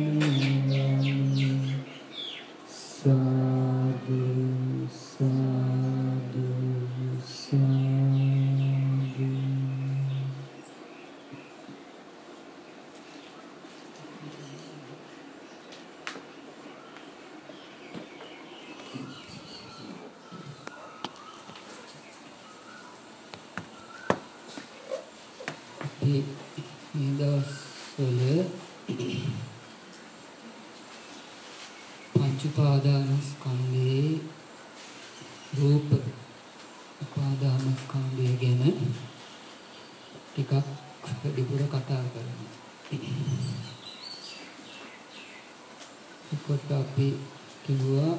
Sadhu, sadhu, sadhu. මේ දවස්වල පංච උපාදානස්කන්ධයේ රූප උපාදානස්කන්ධය ගැන ටිකක් වැඩිපුර කතා කරනවා. ඒකට අපි කිව්වා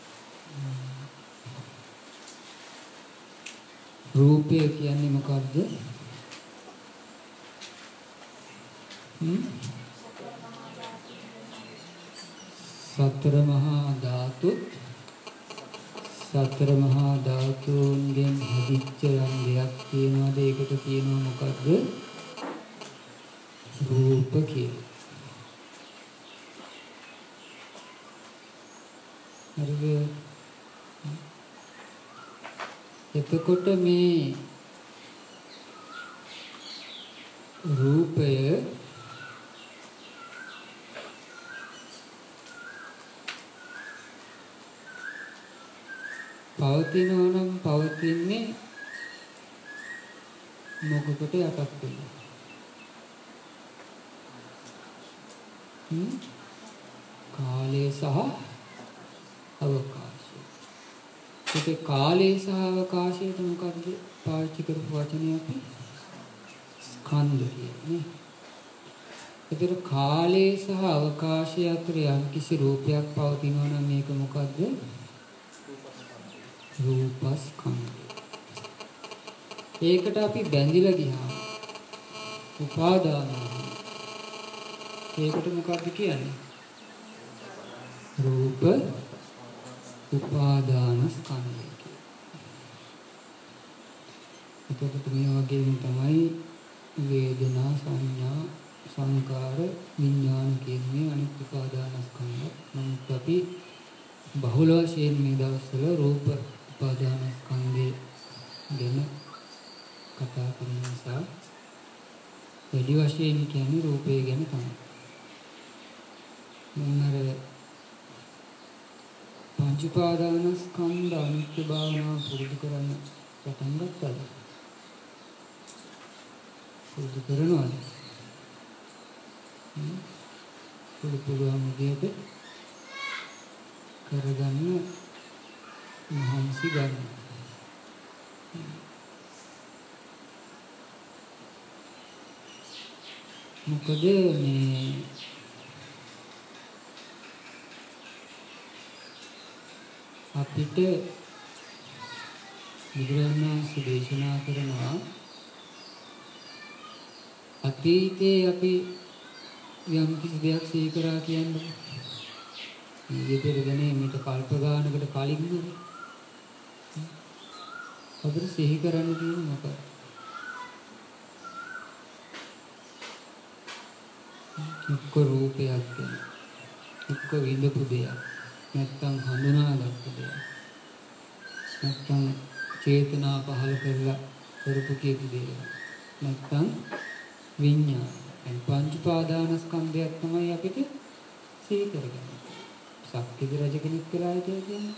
රූපය කියන්නේ මොකක්ද? සතර මහා ධාතු, සතර මහා ධාතුන්ගෙන් හැදිච්ච යම් දෙයක් තියෙනවාද? ඒකට කියනවා මොකද්ද? රූප කියලා. හරිද? එතකොට මේ රූපය පවතිනවා නම් පවතින්නේ මොකකට යටත් වෙලා? කාලය සහ අවකාශය. ඒකේ කාලය සහ අවකාශයට මොකද්ද පාවිච්චි කරපු වචනේ අපි? ස්කන්ධ කියන්නේ. ඒතර කාලය සහ අවකාශය අතර යම් කිසි රූපයක් පවතිනවා නම් මේක මොකද්ද? රූපස්කන්ධය. ඒකට අපි බැඳිලා ගියා. උපාදාන. ඒකට මොකක්ද කියන්නේ? රූප උපාදානස්කන්ධය කියලා. එතකොට මේ වගේම තමයි වේදනා, සංඥා, සංකාර, විඥාන කියන්නේ අනිත් උපාදානස්කන්ධ. නමුත් අපි බහුල වශයෙන් මේ දවස්වල රූප උපාදානස්කන්ධය ගැන කතා කරන නිසා වැඩි වශයෙන් කියන්නේ රූපය ගැන තමයි. මොනර පංච උපාදානස්කන්ධ අනිත්‍ය භාවනාව පුරුදු කරන්න පටන් ගත්තාද? පුරුදු කරනවාද? පුළුවන් විදිහට කරගන්න මහන්සි ගන්න. මොකද මේ අපිට බුදුරජාණන් වහන්සේ දේශනා කරනවා අතීතයේ අපි යම් කිසි දෙයක් සිහි කරා කියන්නේ ඊපෙරදනේ මේක කල්ප ගානකට කලින් නේ අපිට සිහි කරන්න තියෙන මොකක්ද? එක්ක රූපයක් ගැන, එක්ක විඳපු දෙයක්, නැත්නම් හඳුනාගත්තු දෙයක්, නැත්නම් චේතනා පහළ කරලා කරපු කීප දෙයක්, නැත්නම් විඤ්ඤාණ. ඒ පංච උපාදානස්කන්ධයක් තමයි අපිට සිහි කරගන්න. සක්විති රජ කෙනෙක් වෙලා කියන්නේ.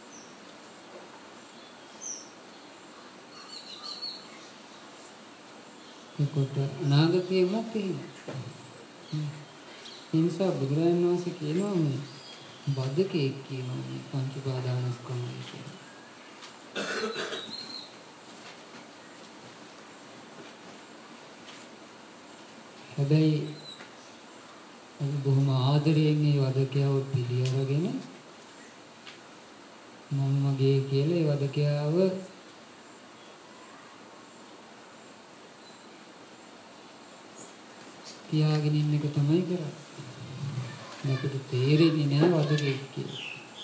ඒකට අනාගතයේ මොකක්ද කියන්නේ? නිසා බුදුරජාණන් වහන්සේ කියනවා මේ බද්දකේ කියනවා මේ පංච උපාදානස්කන්ධය කියලා. හැබැයි අපි බොහොම ආදරයෙන් මේ වදකයාව පිළිඅරගෙන මම මගේ කියලා ඒ වදකයාව තියාගෙන ඉන්න එක තමයි කරන්නේ. අපිට තේරෙන්නේ නැහැ වදකෙක් කියලා.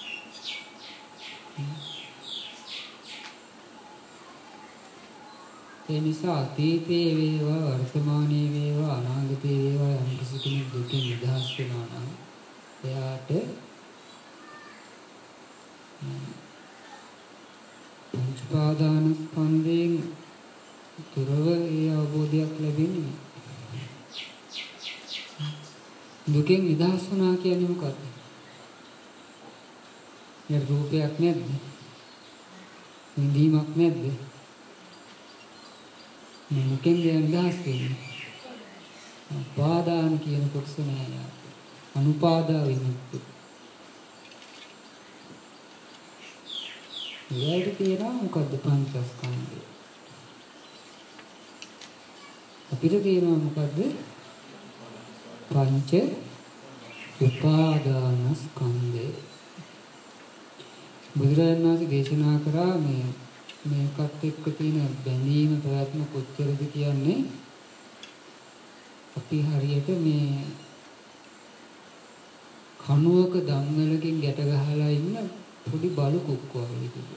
ඒ නිසා අතීතයේ වේවා වර්තමානයේ වේවා අනාගතයේ වේවා යම් කිසි කෙනෙක් දුකින් නිදහස් වෙනවා නම් එයාට පංච පාදානස්කන්ධයෙන් තුරව ඒ අවබෝධයක් ලැබෙන්නේ. දුකෙන් නිදහස් වුණා කියන්නේ මොකක්ද? ඒ රූපයක් නැද්ද? නිදීමක් නැද්ද? මොකෙන්ද නිදහස් වෙන්නේ? පාදාන කියන කොටස නෑ. අනුපාදා විමුක්ති. ඊට තියෙනවා මොකද්ද පංචස්කන්ධය? අපිට තියෙනවා මොකද්ද? පංච උපාදානස්කන්ධය. බුදුරජාණන් වහන්සේ දේශනා කරා මේකත් එක්ක තියෙන බැඳීම ප්‍රයත්න කොච්චරද කියන්නේ අපි හරියට මේ කණුවක දම්වැලකින් ගැට ගහලා ඉන්න පොඩි බලු කුක්කෝ වගේ තිබුණා.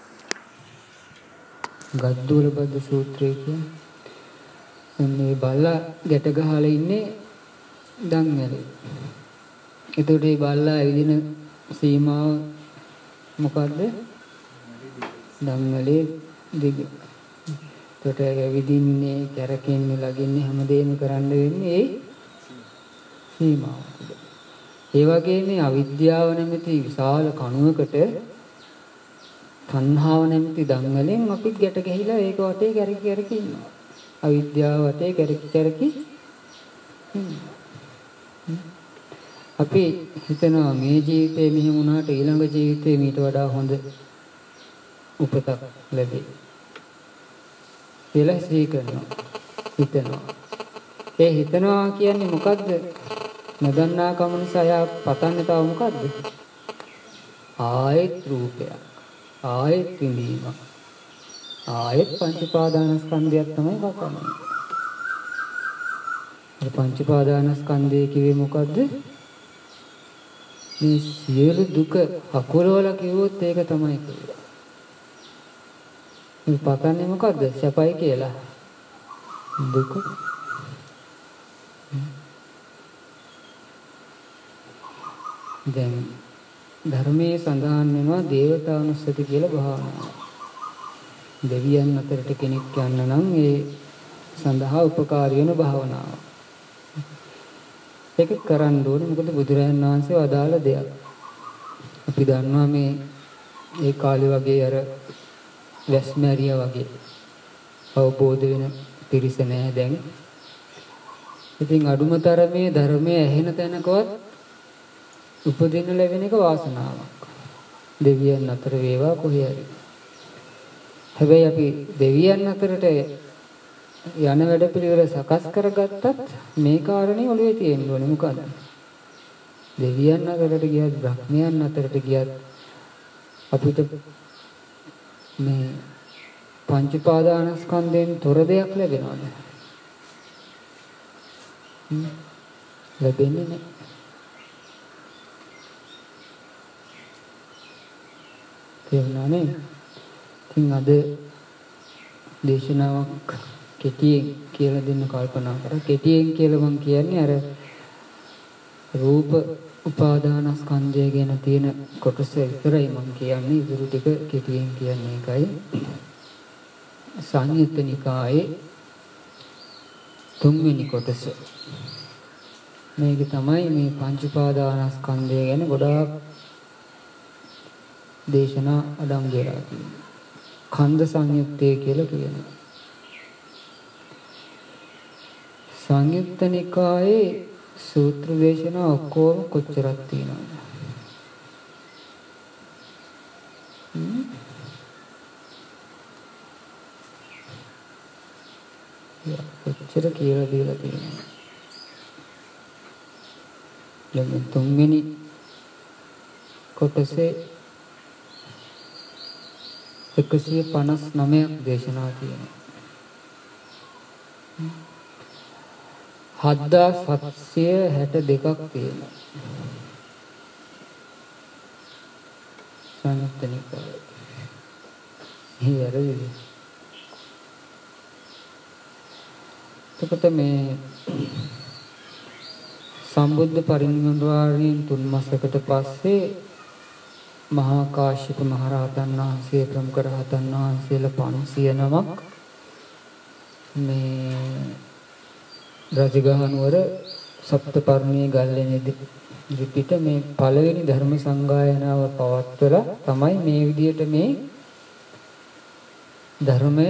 ගද්දුවල බද්ද සූත්‍රයේ කියන්නේ මේ බල්ලා ගැට ගහලා ඉන්නේ දම්වැලේ. එතකොට මේ බල්ලා ඇවිදින සීමාව මොකද්ද? දම්වැලේ දිග. එතකොට ඇවිදින්නේ, කැරකෙන්නේ, ලගින්නේ හැමදේම කරන්න වෙන්නේ ඒ සීමාව. ඒ වගේ මේ අවිද්‍යාව නැමැති විශාල කණුවකට තණ්හාව නැමැති දම්වැලෙන් අපි ගැට ගැහිලා ඒක වටේ කැරකි ඉන්නවා. අවිද්‍යාව වටේ කැරකි අපි හිතනවා මේ ජීවිතේ මෙහෙම වුණාට ඊළඟ ජීවිතේ මීට වඩා හොඳ උපතක් ලැබෙයි කියලා හිතනවා. ඒ හිතනවා කියන්නේ මොකද්ද? නොදන්නා කම නිසා යා පතන්නේ තව මොකද්ද? ආයෙත් රූපයක්, ආයෙත් විඳීමක්, ආයෙත් පංච පාදානස්කන්ධයක් තමයි පතන්නේ. ඒ පංච පාදානස්කන්ධය කිව්වේ මොකද්ද? මේ සියලු දුක අකුරවල කිව්වොත් ඒක තමයි කිව්වේ. මේ පතන්නේ මොකද්ද? සැපයි කියලා. දුක. දැන් ධර්මයේ සඳහන් වෙනවා දේවතානුස්සති කියලා භාවනාව. දෙවියන් අතරට කෙනෙක් යන්න නම් ඒ සඳහා උපකාරී වෙන භාවනාව. ඒක කරන්න ඕනේ මොකද බුදුරජාණන් වහන්සේ වදාළ දෙයක්. අපි දන්නවා මේ ඒ කාලේ වගේ අර වැස්මැරියා වගේ අවබෝධ වෙන පිරිස නැහැ දැන්. ඉතින් අඩුමතරමේ ධර්මයේ ඇහෙන තැනකවත් උපදින්න ලැබෙන එක වාසනාවක්. දෙවියන් අතර වේවා කොහේ හරි. හැබැයි අපි දෙවියන් අතරට යන වැඩපිළිවෙල සකස් කරගත්තත් මේ කාරණේ ඔළුවේ තියෙන්න ඕනේ. මොකද දෙවියන් අතරට ගියත් බ්‍රහ්මයන් අතරට ගියත් අපිට මේ පංච පාදානස්කන්ධයෙන් තොර දෙයක් ලැබෙනවද? ලැබෙන්නේ නැහැ. තේරුණානේ? ඉතින් අද දේශනාවක් කෙටියෙන් කියලා දෙන්න කල්පනා කරා. කෙටියෙන් කියලා මම කියන්නේ අර රූප උපාදානස්කන්ධය ගැන තියෙන කොටස විතරයි මම කියන්නේ. ඉතුරු ටික කෙටියෙන් කියන්නේ ඒකයි. සංයුත්ත නිකායේ 3 වෙනි කොටස. මේක තමයි මේ පංච උපාදානස්කන්ධය ගැන ගොඩාක් දේශනා අඩංගු වෙලා තියෙනවා. ඛණ්ඩ සංයුත්තය කියලා කියනවා. සංයුත්ත නිකායේ සූත්‍ර දේශනා ඔක්කොම කොච්චරක් තියෙනවද? කොච්චර කියලා දීලා තියෙනවද? දැන් 3 වෙනි කොටසේ 159ක් දේශනා තියෙනවා. 7762ක් තියෙනවා. සංයුත්ත නිකාය. හරිද? එතකොට මේ සම්බුද්ධ පරිනිර්වාණයෙන් 3 මාසයකට පස්සේ මහා කාශ්‍යප මහ රහතන් වහන්සේ ප්‍රමුඛ රහතන් වහන්සේලා 500 නමක් මේ රජගහනුවර සප්තපර්ණී ගල්ලේනේදී පිට මේ පළවෙනි ධර්ම සංගායනාව පවත්වලා තමයි මේ විදිහට මේ ධර්මය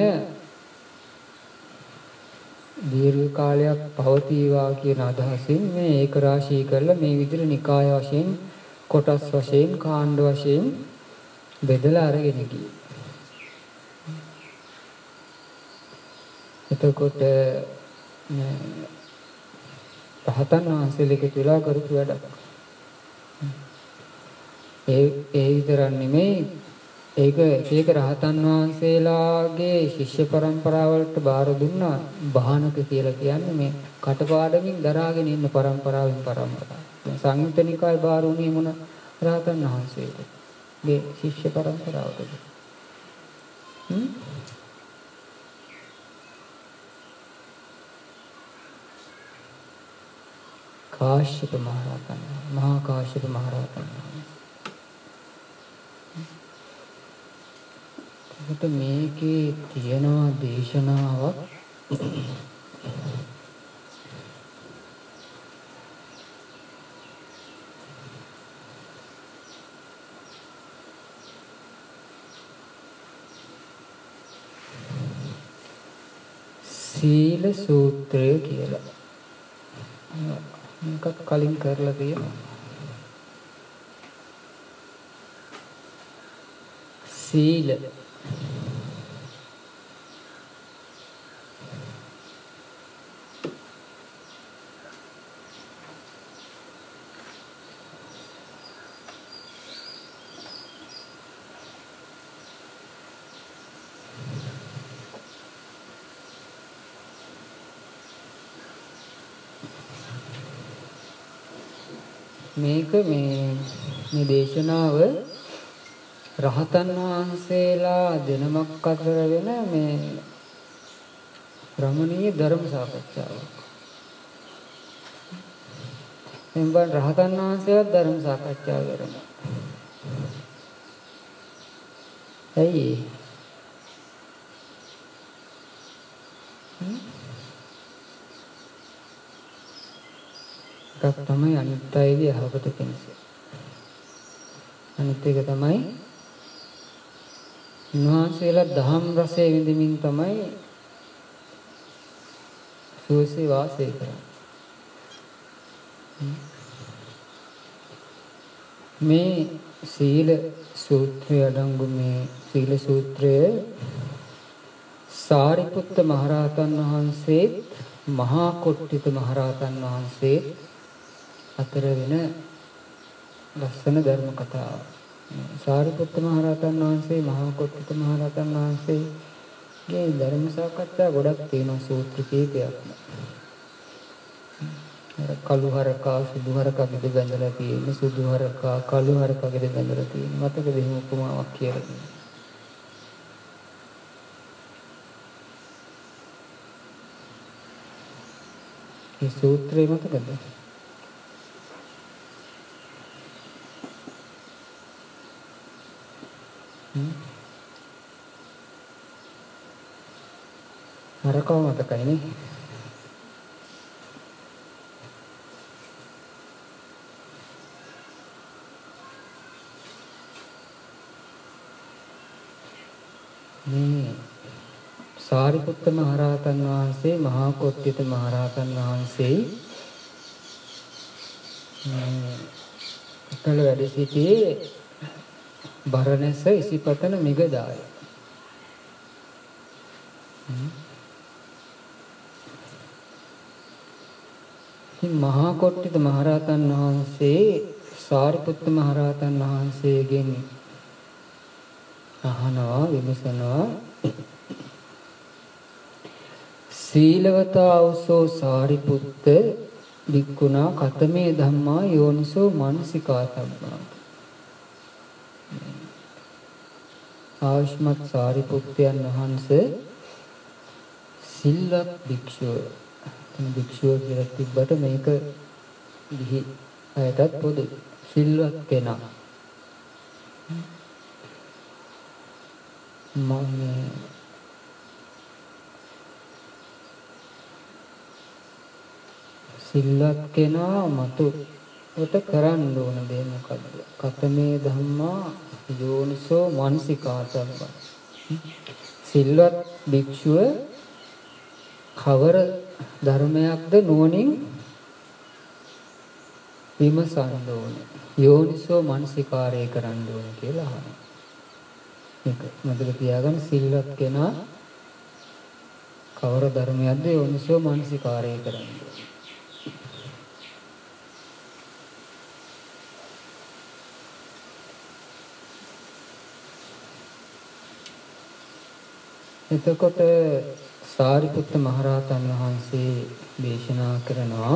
දීර්ඝ කාලයක් පවතිවා කියන අදහසින් මේ ඒක රාශී කරලා මේ විදිහට නිකාය වශයෙන් කොටස් වශයෙන් කාණ්ඩ වශයෙන් බෙදලා අරගෙන ගියේ. එතකොට රහතන් වහන්සේලෙක තුලා කරපු වැඩක්. ඒ විතරක් නෙමෙයි ඒක රහතන් වහන්සේලාගේ ශිෂ්‍ය පරම්පරාවලට බාර දුන්නා. බාහනක කියලා කියන්නේ මේ කටපාඩමින් දරාගෙන ඉන්න පරම්පරාවෙන් පරම්පරාව. සංයුත්ත නිකාය බාර වුණේ මොන රහතන් වහන්සේද? මේ ශිෂ්‍ය පරම්පරාවටද? කාශ්‍යප මහ රහතන් මහා කාශ්‍යප මහ රහතන් වහන්සේ. මේකේ තියෙනවා දේශනාවක් සීල සූත්‍රය කියලා. මේකත් කලින් කරලා තියෙනවා. සීල මේක මේ දේශනාව රහතන් වහන්සේලා දෙනමක් අතර වෙන මේ රමණීය ධර්ම සාකච්ඡාවක්. එම්බන් රහතන් වහන්සේලා ධර්ම සාකච්ඡා කරනවා. ඇයි? ඒක තමයි අනිත් අයගේ යහපත පිණිස. අනිත් එක තමයි උන්වහන්සේලා දහම් රසය විඳින්මින් තමයි සුවසේ වාසය කරන්නේ. මේ සීල සූත්‍රය අඩංගු මේ සීල සූත්‍රය සාරිපුත්ත මහරහතන් වහන්සේ මහා කොට්ටිත මහරහතන් වහන්සේ අතර වෙන ලස්සන ධර්ම කතාවක්. සාරිපුත්ත මහරහතන් වහන්සේ මහා කොට්ටිත මහරහතන් වහන්සේගේ ධර්ම සාකච්ඡා ගොඩක් තියෙනවා සූත්‍ර කීපයක්ම. කළු හරකා සුදු හරකා විද බැඳලා තියෙන්නේ සුදු හරකා කළු හරකා විද බැඳලා තියෙන්නේ මතකද එහෙම උපමාවක් කියලා තියෙනවා. මේ සූත්‍රය මතකද? හරකව මතකයි නේ. මේ සාරිපුත්ත මහරහතන් වහන්සේ මහා කොට්ටිත මහරහතන් වහන්සේ කල වැඩ සිටියේ බරණැස ඉසිපතන මිගදාය. මහා කොට්ටිත මහරහතන් වහන්සේ සාරිපුත්ත මහරහතන් වහන්සේගෙන් අහනවා විමසනවා සීලවතා උසෝ සාරිපුත්ත වික්කුණා කතමේ ධම්මා යෝනිසෝ මනසිකාතබ්බා. ආයුෂ්මත් සාරිපුත්තයන් වහන්සේ සිල්වත් භික්ෂුව. භික්ෂුව කියලා තිබ්බට මේක ගිහි අයටත් පොදු සිල්වත් කෙනා සිල්වත් කෙනා මතුවට කරන්න ඕන දේ මොකද්ද? කතමේ ධම්මා යෝනිසෝ මනසිකාතබ්බා. සිල්වත් භික්ෂුව කවර ධර්මයක්ද නුවණින් විමසන්න ඕනේ. යෝනිසෝ මනසිකාරය කරන්න ඕනේ කියලා අහනවා. මේක මතක තියාගන්න සිල්වත් කෙනා කවර ධර්මයක්ද යෝනිසෝ මනසිකාරය කරන්න ඕනේ. එතකොට සාරිපුත්ත මහරහතන් වහන්සේ දේශනා කරනවා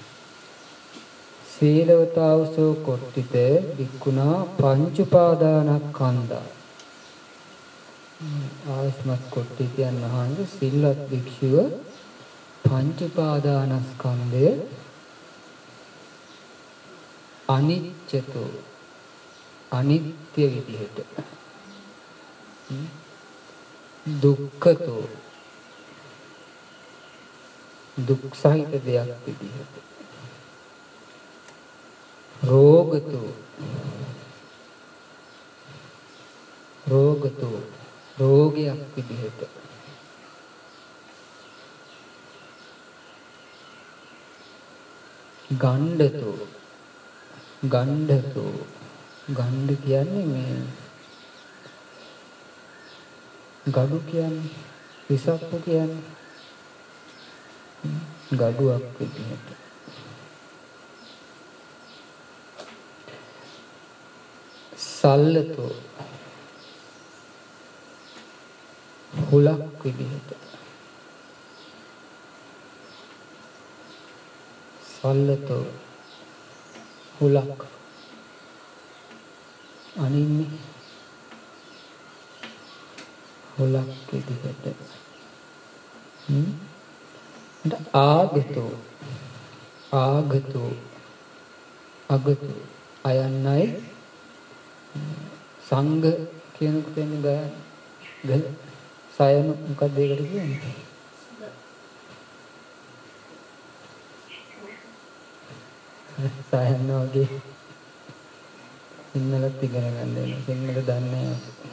සීලවතාවසෝ කොට්ටිත වික්කුණා පංච උපාදානස්කන්ධා. ආස්මත් කොට්ටිතයන් වහන්සේ සිල්වත් භික්ෂුව පංච උපාදානස්කන්ධය අනිච්චතෝ අනිත්‍ය විදිහට දුක්ඛතෝ දුක් සහිත දෙයක් විදිහට රෝගතෝ රෝගයක් විදිහට ගණ්ඩතෝ ගණ්ඩ කියන්නේ මේ ගඩු කියන්නේ විසප්පු කියන්නේ ගඩුවක් විදිහට සල්ලතෝ හුලක් විදිහට සල්ලතෝ හුලක් අනින්නේ හුලක් විදිහට ආගතෝ අයන්නයි සංඝ කියනකොට එන්නේ ගහ සයන මොකක්ද ඒකට කියන්නේ සයන වගේ සිංහලත් ඉගෙන ගන්න වෙනවා සිංහල දන්නේ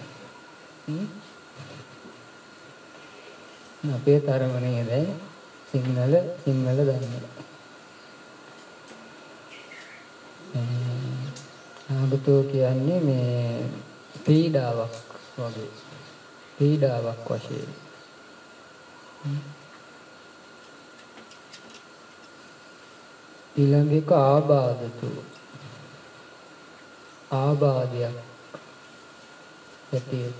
අපේ තරම නේද සිංහල දන්නේ ආගතෝ කියන්නේ මේ පීඩාවක් වශයෙන් ඊළඟ එක ආබාධයක් ඇටියට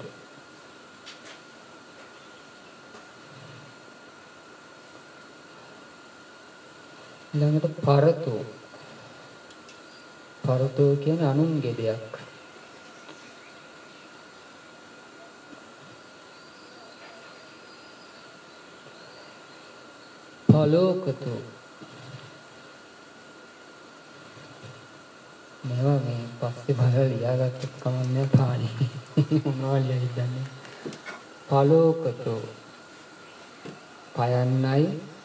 ඊළඟට පරතෝ කියන්නේ අනුන්ගේ දෙයක් පලෝකතෝ මේවා මේ පස්සේ බලලා ලියාගත්තත් කමන්නේ පාණි මොනවද හිතන්නේ පලෝකතෝ පයන්නයි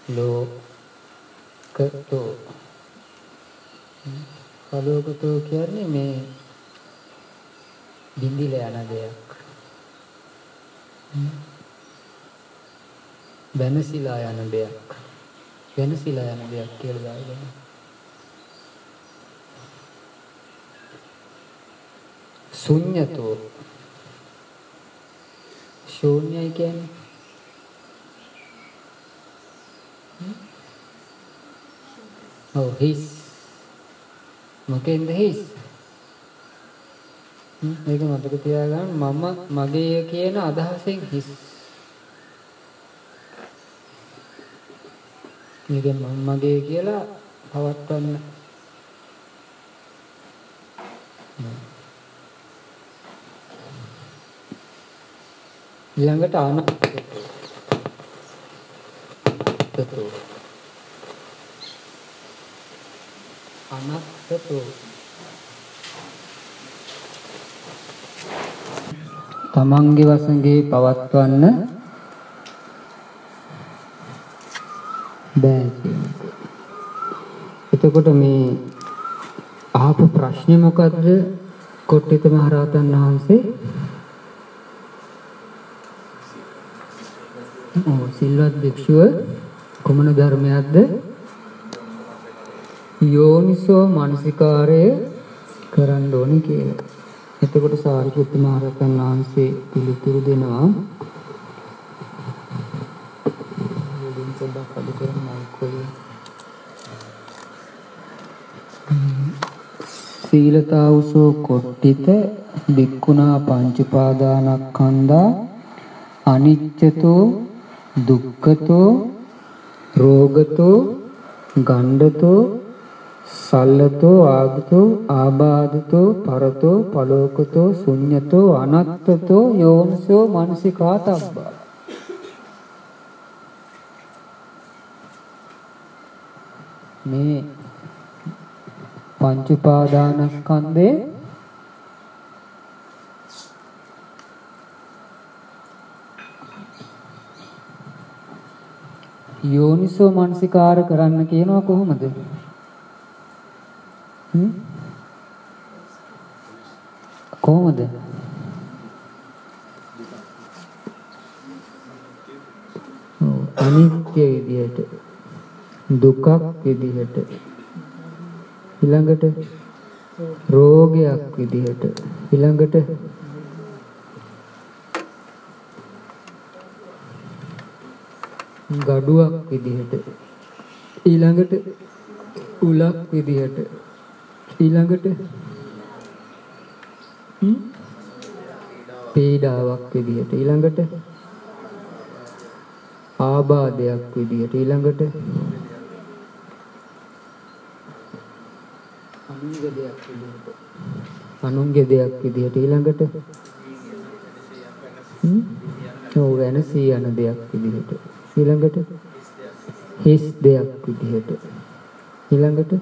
ලෝකතෝ පලෝකතෝ කියන්නේ මේ බින්දිලා යන දෙයක් වෙනසිලා යන දෙයක් කියලා දාගෙන ශුන්‍යතෝ ශූන්‍යයි කියන්නේ හිස් මොකෙන්ද හිස් මේක මතක තියාගන්න මම මගේ කියන අදහසෙන් හිස් මේක මගේ කියලා පවත්වන්න ඊළඟට අනත්තතෝ තමන්ගේ වසඟේ පවත්වන්න බෑ කියන්නේ. එතකොට මේ අහපු ප්‍රශ්නේ මොකද්ද? කොට්ටිත මහරහතන් වහන්සේ සිල්වත් භික්ෂුව කුමන ධර්මයක්ද? යෝනිසෝ මනසිකාරය කරන්න ඕනේ කියලා. එතකොට සාරිපුත්ත මහරහතන් වහන්සේ පිළිතුරු දෙනවා. සීලතාවුසෝ කොට්ටිත බික්කුණා පංච උපාදානස්කන්ධා අනිච්චතෝ දුක්ඛතෝ රෝගතෝ ගණ්ඩතෝ සල්ලතෝ ආගතෝ ආබාධතෝ පරතෝ පලෝකතෝ ශුඤ්ඤතෝ අනත්තතෝ යෝනිසෝ මනසිකාතබ්බා. මේ පංච උපාදානස්කන්ධේ යෝනිසෝ මනසිකාර කරන්න කියනවා කොහොමද? කොහොමද? අනිත්‍ය විදියට, දුකක් විදියට, ඊළඟට රෝගයක් විදියට, ඊළඟට ගඩුවක් විදියට, ඊළඟට උලක් විදියට, ඊළඟට පීඩාවක් විදියට, ඊළඟට ආබාධයක් විදියට, ඊළඟට අනුන්ගේ දෙයක් විදියට, ඊළඟට වෙනසී යන දෙයක් විදියට, ඊළඟට හිස් දෙයක් විදියට, ඊළඟට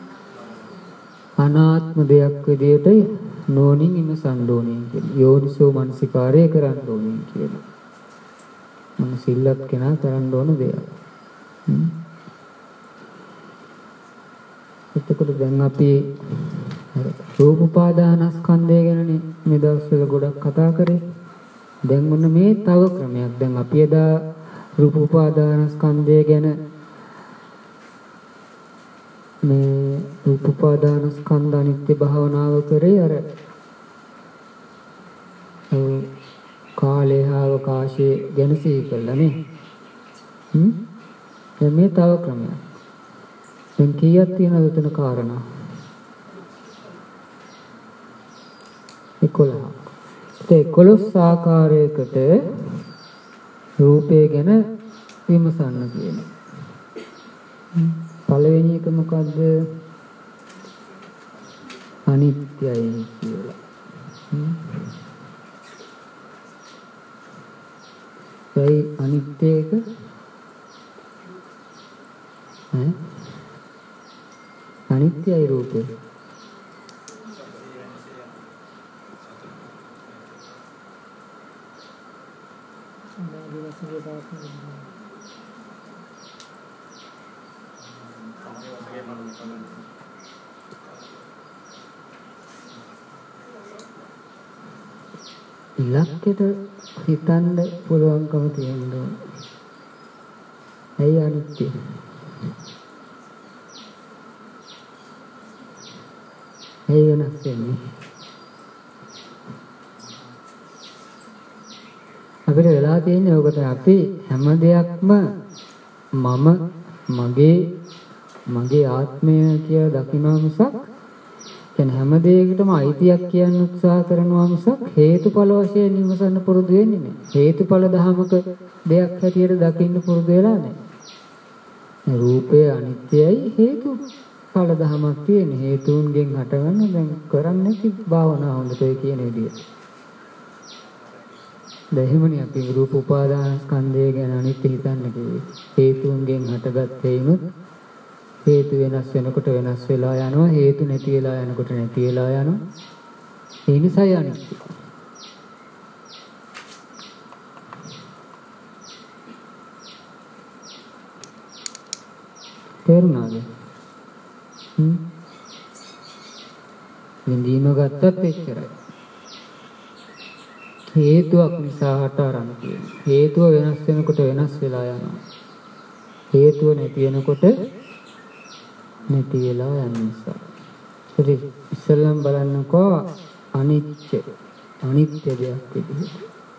අනාත්ම දෙයක් විදියට නෝනින් ඉමසන්න ඕනේ කියලා. යෝනිසෝ මනසිකාරය කරන්න ඕනේ කියලා. මම සිල්වත් කෙනා කරන්න ඕන දෙයක්. එතකොට දැන් අපි රූප උපාදානස්කන්ධය ගැනනේ මේ දවස්වල ගොඩක් කතා කරේ. දැන් මොන මේ තව ක්‍රමයක්. දැන් අපි එදා රූප උපාදානස්කන්ධය ගැන මේ රූප උපාදානස්කන්ධ අනිත්‍ය භාවනාව කරේ අර කාලේ අවකාශයේ ගැන සිහි කළානේ. දැන් මේ තව ක්‍රමයක්. දැන් කීයක් තියෙනවද උතන කාරණා? 11ක්. ඒ 11 ආකාරයකට රූපය ගැන විමසන්න කියනවා. පළවෙනි එක මොකද්ද? අනිත්‍යයි කියලා. ඒ අනිත්‍ය එක අනිත්‍යයි රූපේ. ඉලක්කයට හිතන්න පුළුවන්කම තියෙනවා. ඇයි අනිත්‍ය? ඇයි වෙනස් වෙන්නේ? අපිට වෙලා තියෙන්නේ ඔකට. අපි හැම දෙයක්ම මගේ ආත්මය කියලා දකිනවා මිසක්, කියන්නේ හැම දෙයකටම අයිතියක් කියන්න උත්සාහ කරනවා මිසක් හේතුඵල වශයෙන් විමසන්න පුරුදු වෙන්නේ නැහැ. හේතුඵල ධමක දෙයක් හැටියට දකින්න පුරුදු වෙලා නැහැ. රූපය අනිත්‍යයි, හේතුඵල ධමයක් තියෙන. හේතුන්ගෙන් හටගන්න දැන් කරන්නේ නැති භාවනාව හොඳට ඔය කියන විදිහට. දැහිමනේ අපි රූප උපාදාන ස්කන්ධය ගැන අනිත්‍ය හිතන්න කිව්වේ. හේතුන්ගෙන් හටගත් හේිනුත් හේතු වෙනස් වෙනකොට වෙනස් වෙලා යනවා. හේතු නැති වෙලා යනකොට නැති වෙලා යනවා. ඒ නිසායි අනිත්‍ය. තේරුණාද? විඳීම ගත්තත් එච්චරයි. හේතුවක් නිසා හට ආරම්භ තියෙනවා. හේතුව වෙනස් වෙනකොට වෙනස් වෙලා යනවා. හේතුව නැති වෙනකොට නැති වෙලා යන නිසා. හරි ඉස්සෙල්ලම බලන්නකෝ අනිත්‍ය දෙයක් විදිහට.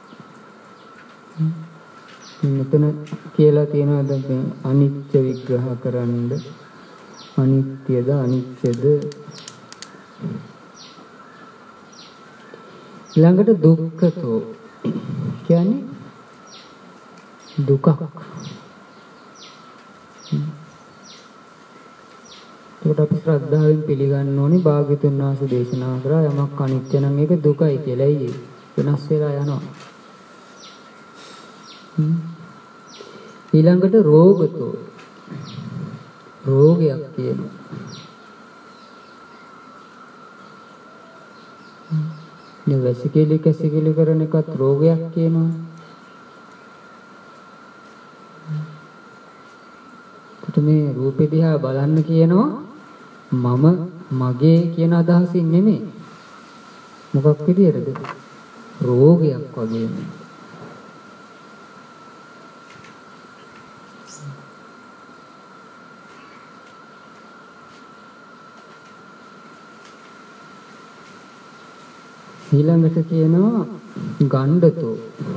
මෙතන කියලා තියෙනවා දැන් අනිත්‍ය විග්‍රහ කරන්න. අනිත්‍යද අනිත්‍යද ඊළඟට දුක්ඛතෝ කියන්නේ දුකක්. ඒකට අපි ශ්‍රද්ධාවෙන් පිළිගන්න ඕනේ භාග්‍යතුන් වහන්සේ දේශනා කරා යමක් අනිත්‍ය නම් ඒක දුකයි කියලායි වෙනස් වෙලා යනවා. ඊළඟට රෝගතෝ රෝගයක් කියනවා. මේ වැසිකිලි කැසිකිලි කරන එකත් රෝගයක් කියනවා. මේ රූපෙ දිහා බලන්න කියනවා මම මගේ කියන අදහසින් නෙමෙයි. මොකක් විදියටද? රෝගයක් වගේ. ඊළඟට කියනවා ගණ්ඩතෝ.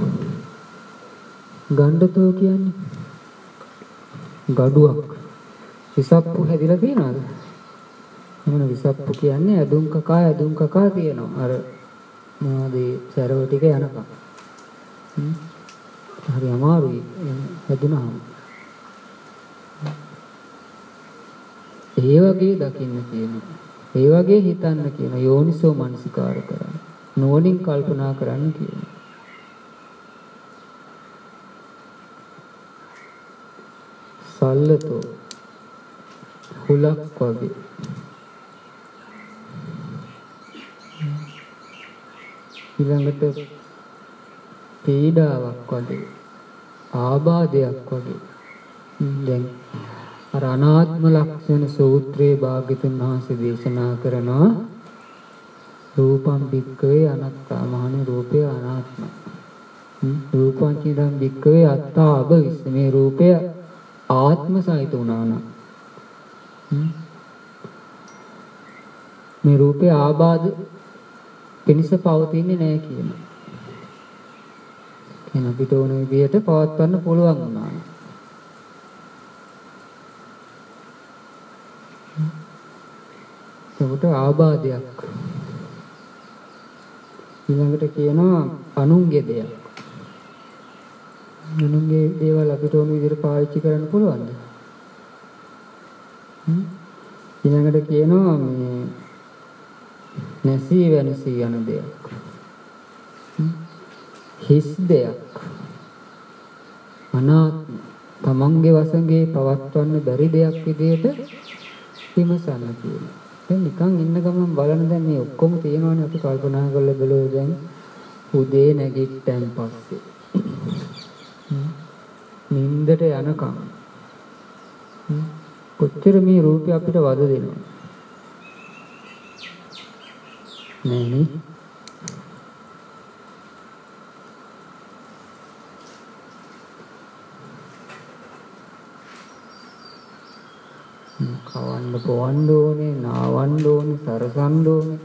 ගණ්ඩතෝ කියන්නේ ගඩුවක්. විසප්පු හැදිලා තියනවාද? මොන විසප්පු කියන්නේ ඇදුම් කකා තියෙනවා. අර මොනවද සරව ටික යනකම්. හරි අමාරුයි හැදුනහම. ඒ වගේ දකින්න කියනවා. ඒ වගේ හිතන්න කියන යෝනිසෝ මනසිකාර කරන්න. නුවණින් කල්පනා කරන්න කියනවා. සල්ලතෝ හුලක් වගේ. ඊළඟට පීඩාවක් වගේ. ආබාධයක් වගේ. දැන් අර අනාත්ම ලක්ෂණ සූත්‍රයේ භාග්‍යතුන් වහන්සේ දේශනා කරනවා රූපං භික්ඛවේ අනාත්තා මහණේ රූපය අනාත්මයි. රූපං චිදං භික්ඛවේ අත්තා අභවිස්ස මේ රූපය ආත්ම සහිත වුණා නම් මේ රූපේ ආබාධ පිනිස පවතින්නේ නැහැ කියනවා. කියන අපිට ඕන විදිහට පවත්වන්න පුළුවන් වුණා. ඒකට ආබාධයක්. ඊළඟට කියනවා අනුන්ගේ දෙයක්. අනුන්ගේ දේවල් අපිට ඕන විදිහට පාවිච්චි කරන්න පුළුවන්ද? ඊළඟට කියනවා මේ නැසී වෙනසී යන දෙයක්. හිස් දෙයක්. අනාත්ම තමන්ගේ වශයෙන් පවත්වන්න බැරි දෙයක් විදිහට විමසන්න කියනවා. දැන් නිකන් ඉන්න ගමන් බලන දැන් මේ ඔක්කොම තියෙනවනේ අපි කල්පනා කරලා බලුවා දැන් උදේ නැගිට්ටන් පස්සේ නින්දට යනකම් කොච්චර මේ රූපය අපිට වද දෙනවද නෑනේ. කවන්න පොවන්න ඕනේ, නාවන්න ඕනේ, සරසන්න ඕනේ.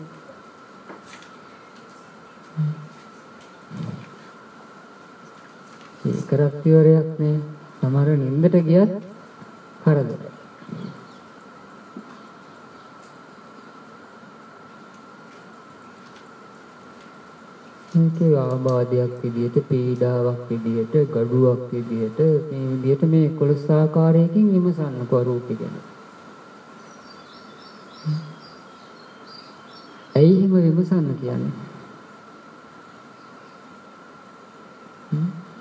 ඒකරක් ඉවරයක් නෑ. සමහර නින්දට ගියත් කරදරයි. මේකේ ආබාධයක් විදියට, පීඩාවක් විදියට, ගඩුවක් විදියට මේ විදියට මේ 11 ආකාරයකින් විමසන්නකෝ රූපය ගැන. ඇයි එහෙම විමසන්න කියන්නේ?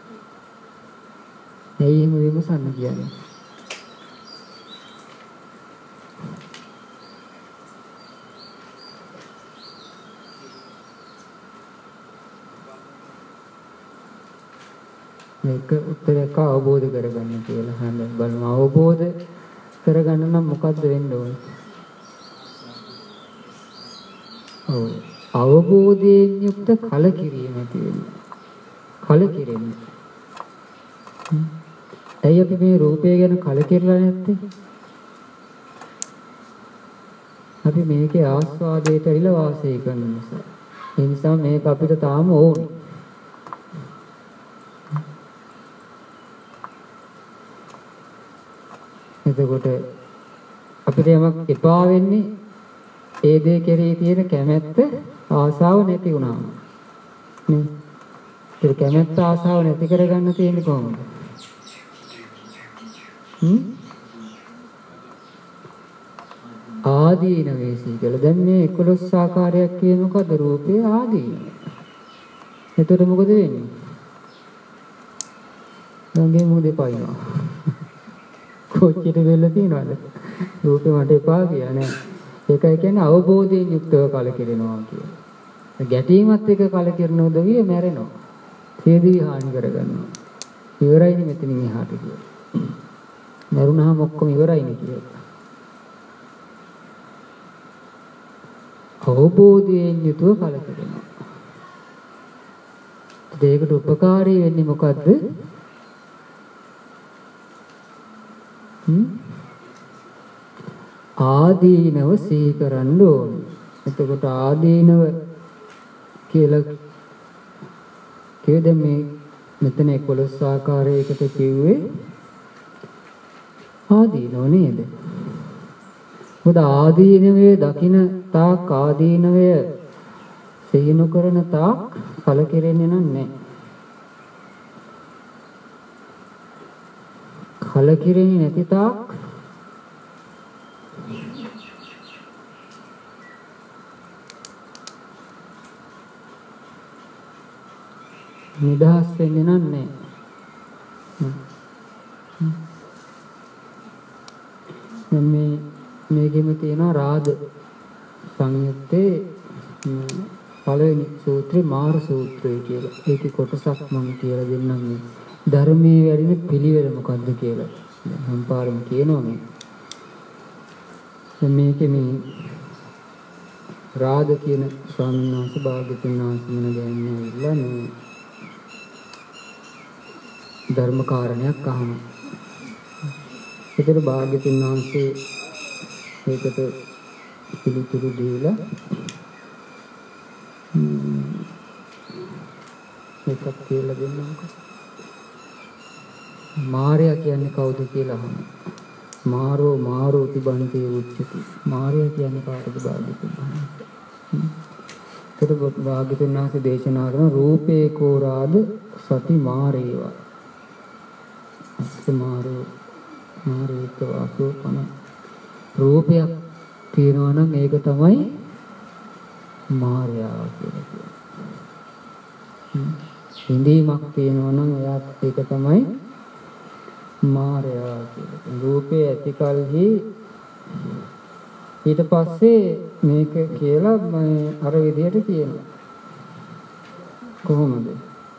ඇයි එහෙම විමසන්න කියන්නේ? මේක උත්තරයක් අවබෝධ කරගන්න කියලා හඳ බලමු. අවබෝධ කරගන්න නම් මොකද්ද වෙන්න ඕනේ? ඔව්. අවබෝධයෙන් යුක්ත කලකිරීම තියෙනවා. කලකිරෙන්න. ඇයි අපි මේ රූපය ගැන කලකිරලා නැත්තේ? අපි මේකේ ආස්වාදයට ඇවිල්ලා වාසය කරන නිසා. ඒ නිසා මේක අපිට තාම ඕනේ. එතකොට අපිට යමක් එපා වෙන්නේ ඒ දේ කෙරෙහි තියෙන කැමැත්ත ආසාව නැති වුණාම. නේ? ඒ කැමැත්ත ආසාව නැති කරගන්න තියෙන්නේ කොහොමද? ආදීන වේසී කියලා. දැන් මේ 11 ආකාරයක් කියන මොකද? රූපේ ආදීන. එතකොට මොකද වෙන්නේ? ළඟේ මොදේ පයින්නවා. කොච්චර වෙලා තියනවද? රූපේ මට එපා කියලා නෑ. ඒකයි කියන්නේ අවබෝධයෙන් යුක්තව කලකිරෙනවා කියලා. ගැටීමත් එක්ක කලකිරනොද විය මැරෙනවා. හේදී හානි කරගන්නවා. ඉවරයිනේ මෙතනින් එහාට කියලා. මරුණාම ඔක්කොම ඉවරයිනේ කියලා. අවබෝධයෙන් යුතුව කලකිරෙනවා. ඒකට උපකාරී වෙන්නේ මොකද්ද? ආදීනව සිහි කරන්න ඕනේ. එතකොට ආදීනව කියලා කියද මේ මෙතන 11 ආකාරයකට කිව්වේ ආදීනව නේද? මොකද ආදීනවේ දකින තාක් ආදීනවය සිහි නොකරන තාක් කලකිරෙන්නේ නැහැ. කලකිරෙන්නේ නැති තාක් නිදහස් වෙන්නේ නැහැ. මේකෙම තියෙනවා රාද සංයුත්තේ පළවෙනි සූත්‍රේ මාර සූත්‍රය කියලා. ඒකේ කොටසක් මම කියලා දෙන්නම් මේ. ධර්මයේ වැඩිම පිළිවෙල මොකද්ද කියලා. මම පාරම කියනවා මේ. දැන් මේකේ මේ රාද කියන ස්වාමීන් වහන්සේ භාග්‍යවතුන් වහන්සේ මොන ගෑන්නේ ඇවිල්ලා මේ ධර්ම කාරණයක් අහනවා. ඒකට භාග්‍යවතුන් වහන්සේ ඒකට පිළිතුරු දීලා එකක් කියලා දෙන්නම්කෝ. මාරයා කියන්නේ කවුද කියලා අහනවා. මාරෝ තිබන්තේ උච්චති. මාරයා කියන්නේ කාටද භාග්‍යවතුන් වහන්සේ? ඒකට භාග්‍යවතුන් වහන්සේ දේශනා කරන රූපේ කෝරාද සති මාරේවා. මාරේක වාසෝපන රූපයක් තියෙනවා නම් ඒක තමයි මායя කියලා කියන්නේ. හිඳීමක් තියෙනවා නම් එයාත් ඒක තමයි මායя කියලා කියන්නේ. රූපේ ඇතිකල්හි ඊට පස්සේ මේක කියලා අර විදිහට කියනවා. කොහොමද?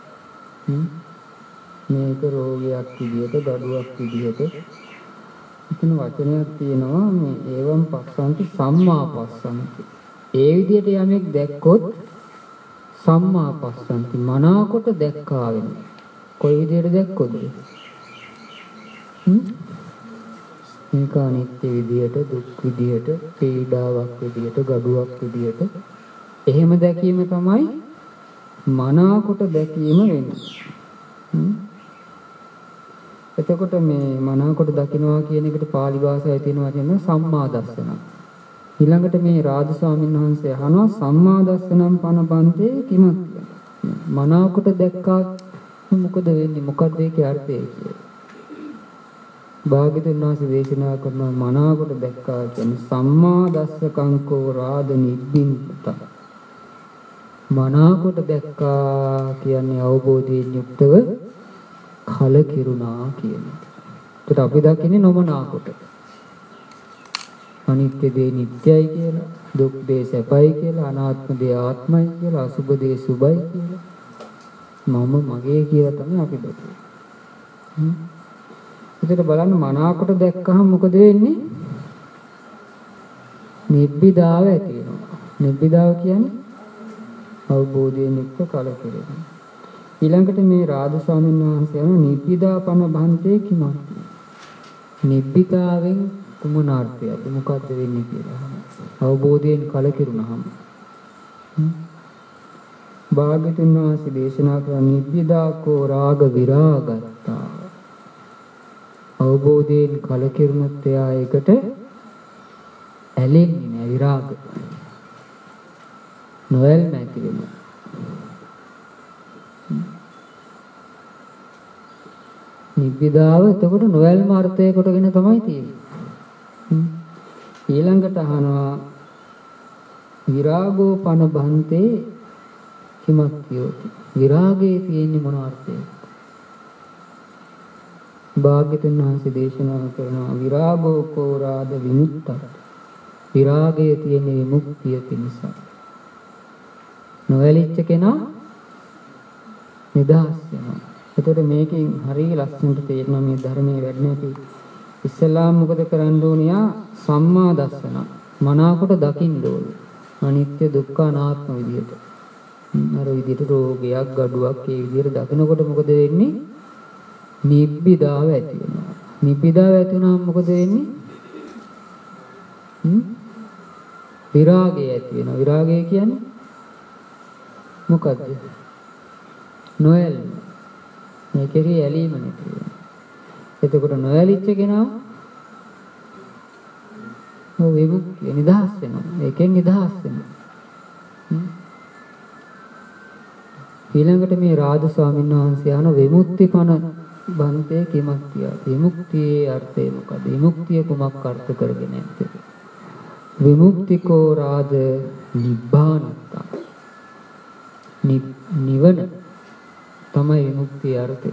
මේක රෝගයක් විදිහට, gaduwak විදිහට එතන වචනයක් තියෙනවා මේ ඒවම් පස්සන්ති සම්මා පස්සන්ති. ඒ විදිහට යමෙක් දැක්කොත් සම්මා පස්සන්ති මනාකොට දැක්කා වෙනවා. කොයි විදිහට දැක්කොත්ද? මේක අනිත්‍ය විදිහට, දුක් විදිහට, පීඩාවක් විදිහට, gaduwak විදිහට එහෙම දැකීම තමයි මනාකොට දැකීම වෙන්නේ. එතකොට මේ මනාකොට දකින්නවා කියන එකට පාලි භාෂාවේ තියෙන වචන සම්මා දස්සන. ඊළඟට මේ රාජ ස්වාමීන් වහන්සේ අහනවා සම්මා දස්සනම් පනපන්තේ කිමත් මනාකොට දැක්කා මොකද වෙන්නේ? මොකක්ද ඒකේ අර්ථය කියලා. භාග්‍යවතුන් වහන්සේ දේශනා කරන මනාකොට දැක්කා කියන්නේ සම්මා දස්සකංකෝ රාද නිබ්බින්ත. මනාකොට දැක්කා කියන්නේ අවබෝධයෙන් යුක්තව කලකිරුණා කියන්නේ. ඒකට අපි දකින්නේ නොමනාකොට. අනිත්‍ය දේ නිට්ටයයි කියලා, දුක් දේ සැපයි කියලා, අනාත්ම දේ ආත්මයි කියලා, අසුභ දේ සුභයි කියලා. මම මගේ කියලා තමයි අපි දකින්නේ. ඒකට බලන්න මනාකොට දැක්කහම මොකද වෙන්නේ? නිබ්බිදාව ඇති වෙනවා. නිබ්බිදාව කියන්නේ අවබෝධයෙන් යුක්ත කලකිරීම. ඊළඟට මේ රාජ ස්වාමීන් වහන්සේ යන නිබ්බිදාපන භන්තේ කිමත්? නිබ්බිදාවෙන් කුමන අර්ථයක්ද? මොකද්ද වෙන්නේ කියලා. අවබෝධයෙන් කලකිරුණාම භාග්‍යතුන් වහන්සේ දේශනා කරන නිබ්බිදාකෝ රාග විරාගත්තා. අවබෝධයෙන් කලකිරුණොත් එයා ඒකට ඇලෙන්නේ නෑ. විරාග නොඇල්ම ඇති වෙනවා. නිබ්බිදාව එතකොට නොඇල්ම අර්ථය කොටගෙන තමයි තියෙන්නේ. ඊළඟට අහනවා විරාගෝ පන බන්තේ කිමත්යෝ. විරාගයේ තියෙන්නේ මොන අර්ථයක්ද? භාග්‍යතුන් වහන්සේ දේශනා කරනවා විරාගෝ කෝරාද විමුක්තත්. විරාගයේ තියෙන විමුක්තිය පිණිස. නොවැළිච්ච කෙනා නිදහස් වෙනවා. එතකොට මේකෙන් හරිය ලස්සනට තේරෙනවා මේ ධර්මයේ වැඩි නැති. ඉස්ලාම් මොකද කරන්න ඕනේ? සම්මා දර්ශන. මනාකොට දකින්න ඕනේ. අනිත්‍ය දුක්ඛ අනාත්ම විදියට. අර විදියට රෝගයක් ගඩුවක් ඒ විදියට දකිනකොට මොකද වෙන්නේ? නිබ්බිදාව ඇති වෙනවා. නිබ්බිදාව ඇති වුණාම මොකද වෙන්නේ? විරාගය ඇති වෙනවා. විරාගය කියන්නේ මොකද්ද? නොඇල්ම. මේ කෙරේ ඇලීම නැති වෙනවා. එතකොට නොඇලිච්ච කෙනා විමුක්තිය නිදහස් වෙනවා. ඒකෙන් නිදහස් වෙනවා. ඊළඟට මේ රාජ ස්වාමීන් වහන්සේ අහන විමුක්තිපන බන්තේ කිමත්තිය. විමුක්තියේ අර්ථය මොකද? විමුක්තිය කුමක් අර්ථ කරගෙන නැද්ද? විමුක්තිකෝ රාජ නිබ්බානත්තා. නිවන තමයි විමුක්තිය අර්ථය.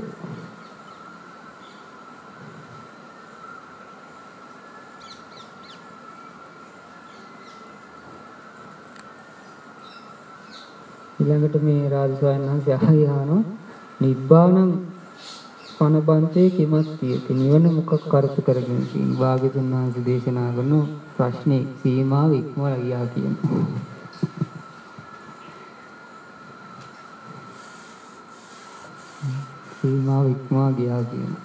ඊළඟට මේ රාජ ස්වාමීන් වහන්සේ අහනවා නිබ්බාණං පනබන්තේ කිමත්තිය. නිවන මොකක් අර්ථ කරගෙන තියෙන භාග්‍යතුන් වහන්සේ දේශනා කරන ප්‍රශ්නේ සීමාව ඉක්මවලා ගියා කියනවා. සීමාව ඉක්මවා ගියා කියනවා.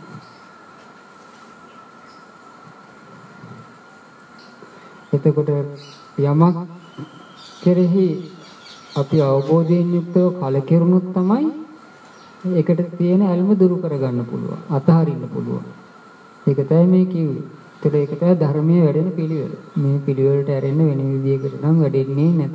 එතකොට යමක් කෙරෙහි අපි අවබෝධයෙන් යුක්තව කලකිරුණොත් තමයි ඒකට තියෙන ඇල්ම දුරු කරගන්න පුළුවන්. අතහරින්න පුළුවන්. ඒක තමයි මේ කිව්වේ. ඒතර ඒක තමයි ධර්මයේ වැඩෙන පිළිවෙල. මේ පිළිවෙලට ඇරෙන්න වෙන විදියකට නම් වැඩෙන්නේ නැත.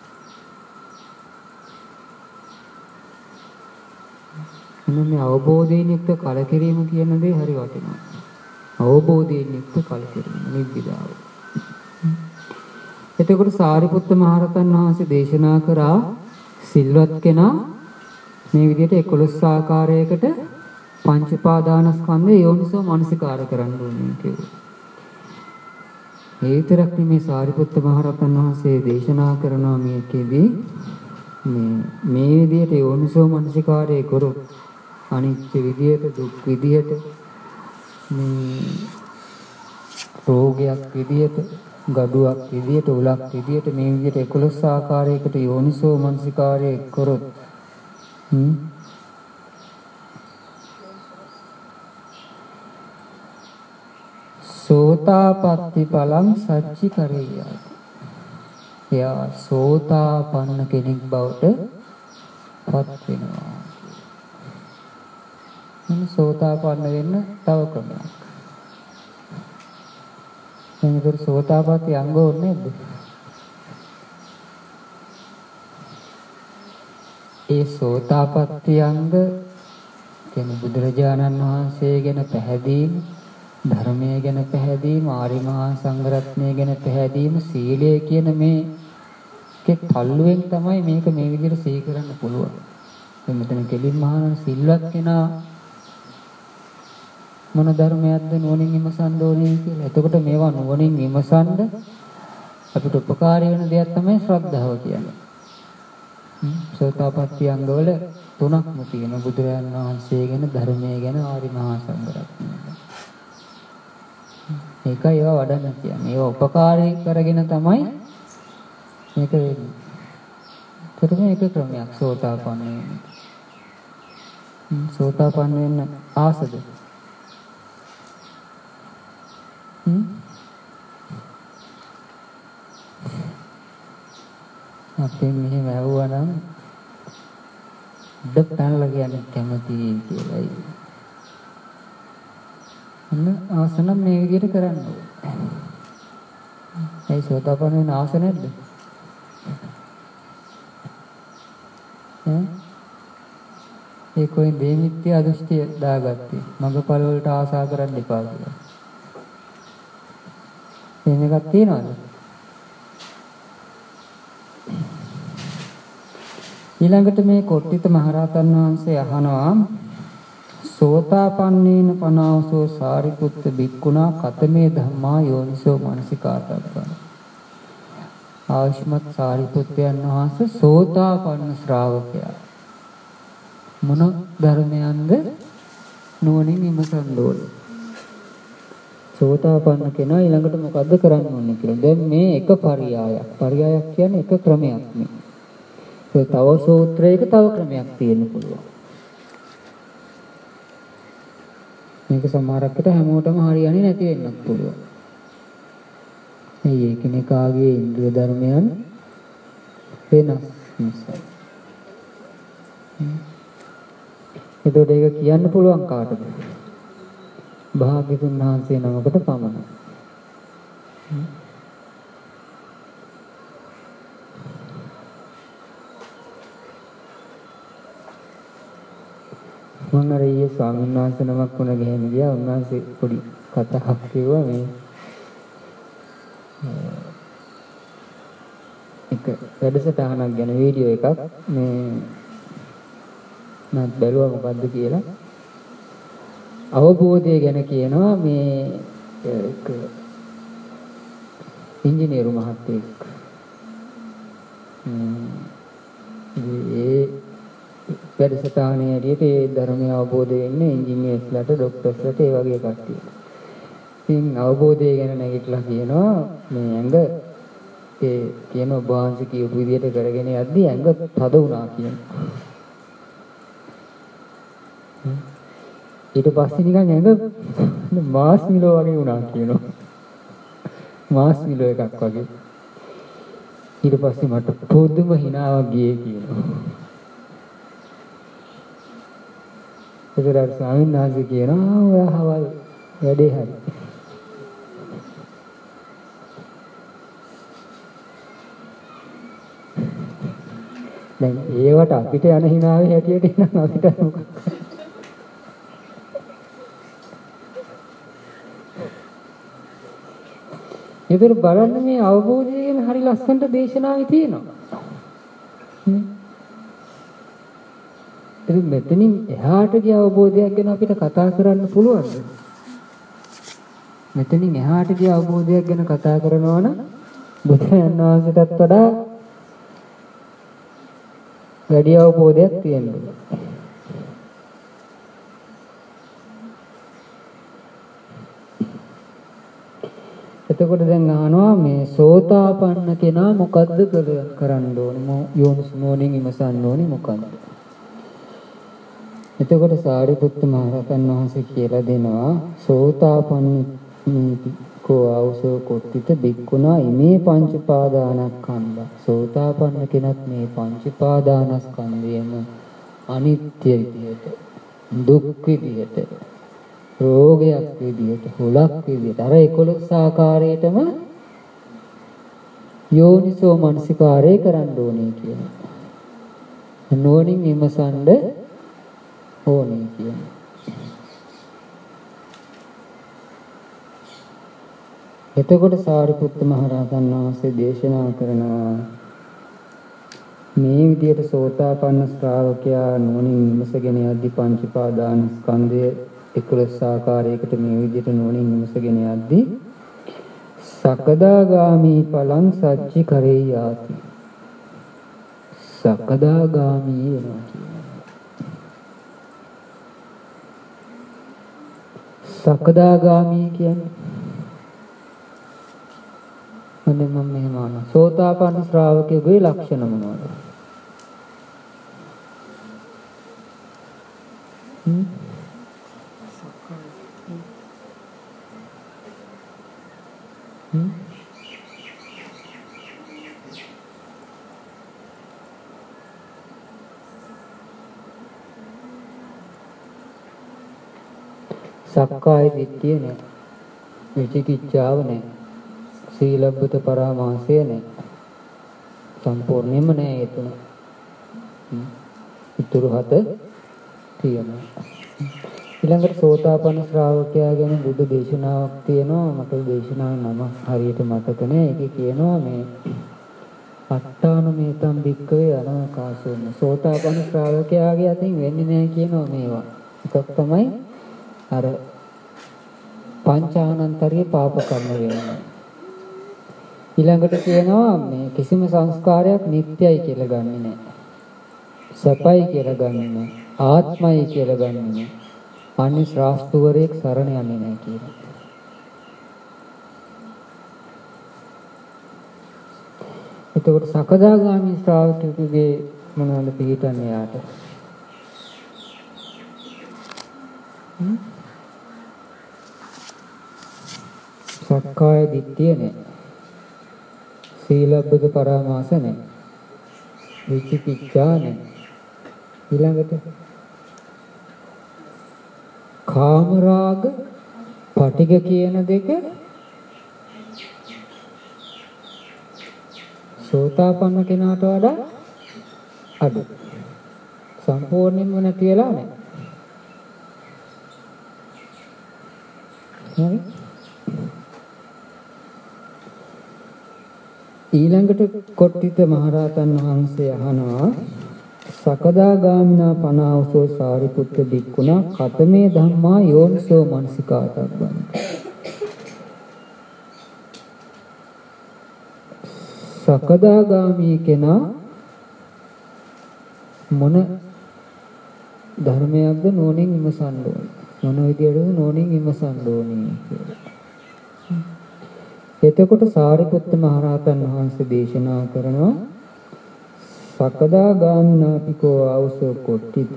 මේ අවබෝධයෙන් යුක්ත කලකිරීම කියන දේ හරි වටිනවා. අවබෝධයෙන් යුක්ත කලකිරීම නිබ්බිදාව. එතකොට සාරිපුත්ත මහරහතන් වහන්සේ දේශනා කරා සිල්වත් කෙනා මේ විදිහට 11 ආකාරයකට පංච පාදානස්කන්ධය යෝනිසෝ මනසිකාර කරන්න ඕනේ කියලා. ඒ විතරක් නෙමේ සාරිපුත්ත මහරහතන් වහන්සේ දේශනා කරනවා මේකෙදී මේ විදිහට යෝනිසෝ මනසිකාරය කරොත් අනිත්‍ය විදියට දුක් විදියට මේ රෝගයක් විදියට ගඩුවක් විදියට උලක් විදියට මේ විදියට 11 ආකාරයකට යෝනිසෝ මනසිකාරය කරොත් සෝතාපට්ටි ඵලං සච්චි කරේය. එයා සෝතාපන්න කෙනෙක් බවට පත් වෙනවා. සෝතාපන්න වෙන්න තව ක්‍රමයක්. එනිදර සෝතාපට්ටි අංග ඕනේ නැද්ද? ඒ සෝතාපට්ටි අංග කියන්නේ බුදුරජාණන් වහන්සේ ගැන පැහැදීම, ධර්මයේ ගැන පැහැදීම, ආර්ය මහා සංඝරත්නය ගැන පැහැදීම, සීලය කියන මේකේ තල්ලුවෙන් තමයි මේක මේ විදිහට සිහි කරන්න පුළුවන්. දැන් මෙතන කෙලින්ම අහන සිල්වත් කෙනා මොන ධර්මයක්ද නුවණින් විමසන්න ඕනේ කියලා. එතකොට මේවා නුවණින් විමසන්න අපිට උපකාරී වෙන දෙයක් තමයි ශ්‍රද්ධාව කියන්නේ. සෝතාපට්ටි අංගවල තුනක්ම තියෙනවා. බුදුරජාණන් වහන්සේ ගැන, ධර්මයේ ගැන, ආරි මහා සංඝරත්නය ගැන. ඒකයි ඒවා වඩන්න කියන්නේ. ඒවා උපකාරී කරගෙන තමයි මේක වෙන්නේ. ඒකට මේක ක්‍රමයක් සෝතාපන්න වෙන්න. සෝතාපන්න වෙන්න ආසද? අපි මෙහෙම ඇහුවා නම් දෙපැනලා කියන්නේ කැමතියි කියලායි. ආසනම් මේ විදිහට කරන්න ඕනේ. ඒ සෝතාපන්න වෙන ආස නැද්ද? ඒ කොයි දෙමිත්‍ය අදෘෂ්ටිය දාගත්තේ මගපල වලට ආසා කරන්න එපා කියලා. එහෙම එකක් තියනවද? ඊළඟට මේ කොට්ටිත මහරහතන් වහන්සේ අහනවා සෝතාපන්නේන පනාවසෝ සාරිපුත්ත බික්කුණා කතමේ ධම්මා යෝනිසෝ මනසිකාතබ්බං. ආයුෂ්මත් සාරිපුත්තයන් වහන්සේ සෝතාපන්න ශ්‍රාවකයා මොන ධර්මයන්ද නුවණින් විමසන්න ඕනේ. සෝතාපන්න කෙනා ඊළඟට මොකද්ද කරන්න ඕනේ කියලා. දැන් මේ එක පරියායක්. පරියායක් කියන්නේ එක ක්‍රමයක් නේ. ඒ තව සූත්‍රයක තව ක්‍රමයක් තියෙන්න පුළුවන්. මේක සමහරකට හැමෝටම හරියන්නේ නැති වෙන්නත් පුළුවන්. මේ එකිනෙකාගේ ඉන්ද්‍රිය ධර්මයන් වෙනස් නිසා. එතකොට ඒක කියන්න පුළුවන් කාටද? භාග්‍යතුන් වහන්සේ නමකට පමණයි. මම අර ඊයේ ස්වාමීන් වහන්සේ නමක් වුණ ගහගෙන ගියා. උන්වහන්සේ පොඩි කතාවක් කිව්වා මේ එක වැඩසටහනක් ගැන වීඩියෝ එකක් මේ මම බැලුවා මොකද්ද කියලා. අවබෝධය ගැන කියනවා මේ එක ඉංජිනේරු මහත්තයෙක්. ඒ වැඩසටහනේ ඇරියට ඒ ධර්මය අවබෝධ වෙන්නේ ඉංජිනේර්ස්ලාට, ડોක්ටර්ස්ලාට ඒ වගේ කට්ටිය. ඉතින් අවබෝධය ගැන නැගිටලා කියනවා මේ ඇඟ ඒ කියන ඔබ වහන්සේ කියපු විදිහට කරගෙන යද්දී ඇඟ තද වුණා කියනවා. ඊට පස්සේ නිකන් ඇඟ මාස් මිලෝ වගේ වුණා කියනවා. මාස් මිලෝ එකක් වගේ. ඊට පස්සේ මට පොදුම හිනාවක් ගියේ කියනවා. ඒතරම් ස්වාමීන් වහන්සේ කියනවා ඔයා හවල් වැඩේ හරි. දැන් ඒවට අපිට යන හිනාවේ හැටියට නම් අපිට මොකක්ද? ඒතර බලන්න මේ අවබෝධය ගැන හරි ලස්සනට දේශනාවේ තියෙනවා. ඉතින් මෙතනින් එහාට ගිය අවබෝධයක් ගැන අපිට කතා කරන්න පුළුවන්ද? මෙතනින් එහාට ගිය අවබෝධයක් ගැන කතා කරනවා නම් බුදුන් වහන්සේටත් වඩා වැඩි අවබෝධයක් තියෙනවා. එතකොට දැන් අහනවා මේ සෝතාපන්න කෙනා මොකද්ද කරන්න ඕනේ? යෝනිසෝණින් ඉමසන්න ඕනේ මොකද්ද? එතකොට සාරිපුත්ත මහ රහතන් වහන්සේ කියලා දෙනවා සෝතාපන්න කෝ ආවසෝ කොට්ටිත බික්කුණා ඉමේ පංච පාදානස්කන්ධ. සෝතාපන්න කෙනත් මේ පංච පාදානස්කන්ධයම අනිත්‍ය විදියට, දුක් විදියට, රෝගයක් විදියට, හුලක් විදියට අර 11 ආකාරයටම යෝනිසෝ මනසිකාරය කරන්න ඕනේ කියනවා. නුවණින් විමසන්න ඕනේ කියනවා. එතකොට සාරිපුත්ත මහ රහතන් වහන්සේ දේශනා කරනවා මේ විදියට සෝතාපන්න ශ්‍රාවකයා නුවණින් විමසගෙන යද්දී පංච පාදානස්කන්ධය 11 ආකාරයකට මේ විදිහට නුවණින් විමසගෙන යද්දී සකදාගාමි ඵලං සච්චි කරේ යාති. සකදාගාමී වෙනවා කියනවා. සකදාගාමී කියන්නේ මම මෙහෙම අහනවා. සෝතාපන්න ශ්‍රාවකයෙකුගේ ලක්ෂණ මොනවද? සක්කාය දිට්ඨිය නැහැ. විචිකිච්ඡාව නැහැ. සීලබ්බත පරාමාසය නැහැ. සම්පූර්ණයෙන්ම නැහැ ඒ තුන. ඉතුරු හත තියෙනවා. ඊළඟට සෝතාපන්න ශ්‍රාවකයා ගැන බුදු දේශනාවක් තියෙනවා. මට දේශනාවේ නම හරියට මතක නැහැ. ඒකේ කියනවා මේ අට්ඨානමේතම් භික්ඛවේ අනාකාසෝම සෝතාපන්න ශ්‍රාවකයාගේ අතින් වෙන්නේ නැහැ කියනවා මේවා. එකක් තමයි අර පංචානන්තරිය පාප කර්ම වෙනවා. ඊළඟට කියනවා මේ කිසිම සංස්කාරයක් නිට්ටයයි කියලා ගන්නෙ නැහැ. සපයි කියලා ගන්නෙ නැහැ. ආත්මයි කියලා ගන්නෙ නැහැ. අනිත් ශ්‍රාස්තුවරයෙක් සරණ යන්නේ නැහැ කියලා. එතකොට සකදාගාමී ශ්‍රාවකයෙකුගේ මොනවද පිළිටන්නේ යාට? සක්කාය දිට්ඨිය නැහැ. සීලබ්බත පරාමාස නැහැ. විචිකිච්ඡා නැහැ. ඊළඟට කාමරාග පටිඝ කියන දෙක සෝතාපන්න කෙනාට වඩා අඩු. සම්පූර්ණයෙන්ම නැති වෙලා නැහැ. හරි. ඊළඟට කොට්ටිත මහරහතන් වහන්සේ අහනවා සකදාගාමිනා පනාවසෝ සාරිපුත්ත බික්කුණා කතමේ ධම්මා යෝනිසෝ මනසිකාතබ්බන්ති. සකදාගාමී කෙනා මොන ධර්මයක්ද නෝනින් විමසන්න ඕනේ? මොන විදියටද නෝනින් විමසන්න ඕනේ කියලා. එතකොට සාරිපුත්ත මහරහතන් වහන්සේ දේශනා කරනවා සකදාගාමිනාපිකෝ ආවසෝ කොට්ටිත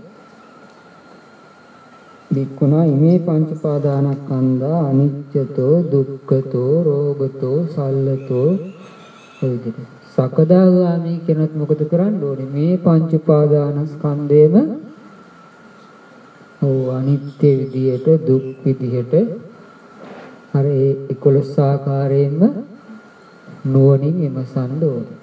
බික්කුණා ඉමේ පංච පාදානස්කන්ධා අනිච්චතෝ දුක්ඛතෝ රෝගතෝ සල්ලතෝ ඔයදිට සකදාගාමී කෙනෙක් මොකද කරන්න ඕනේ? මේ පංච පාදානස්කන්ධේම අනිත්‍ය විදියට දුක් විදියට අර ඒ 11 ආකාරයෙන්ම නුවණින් විමසන්න ඕනේ.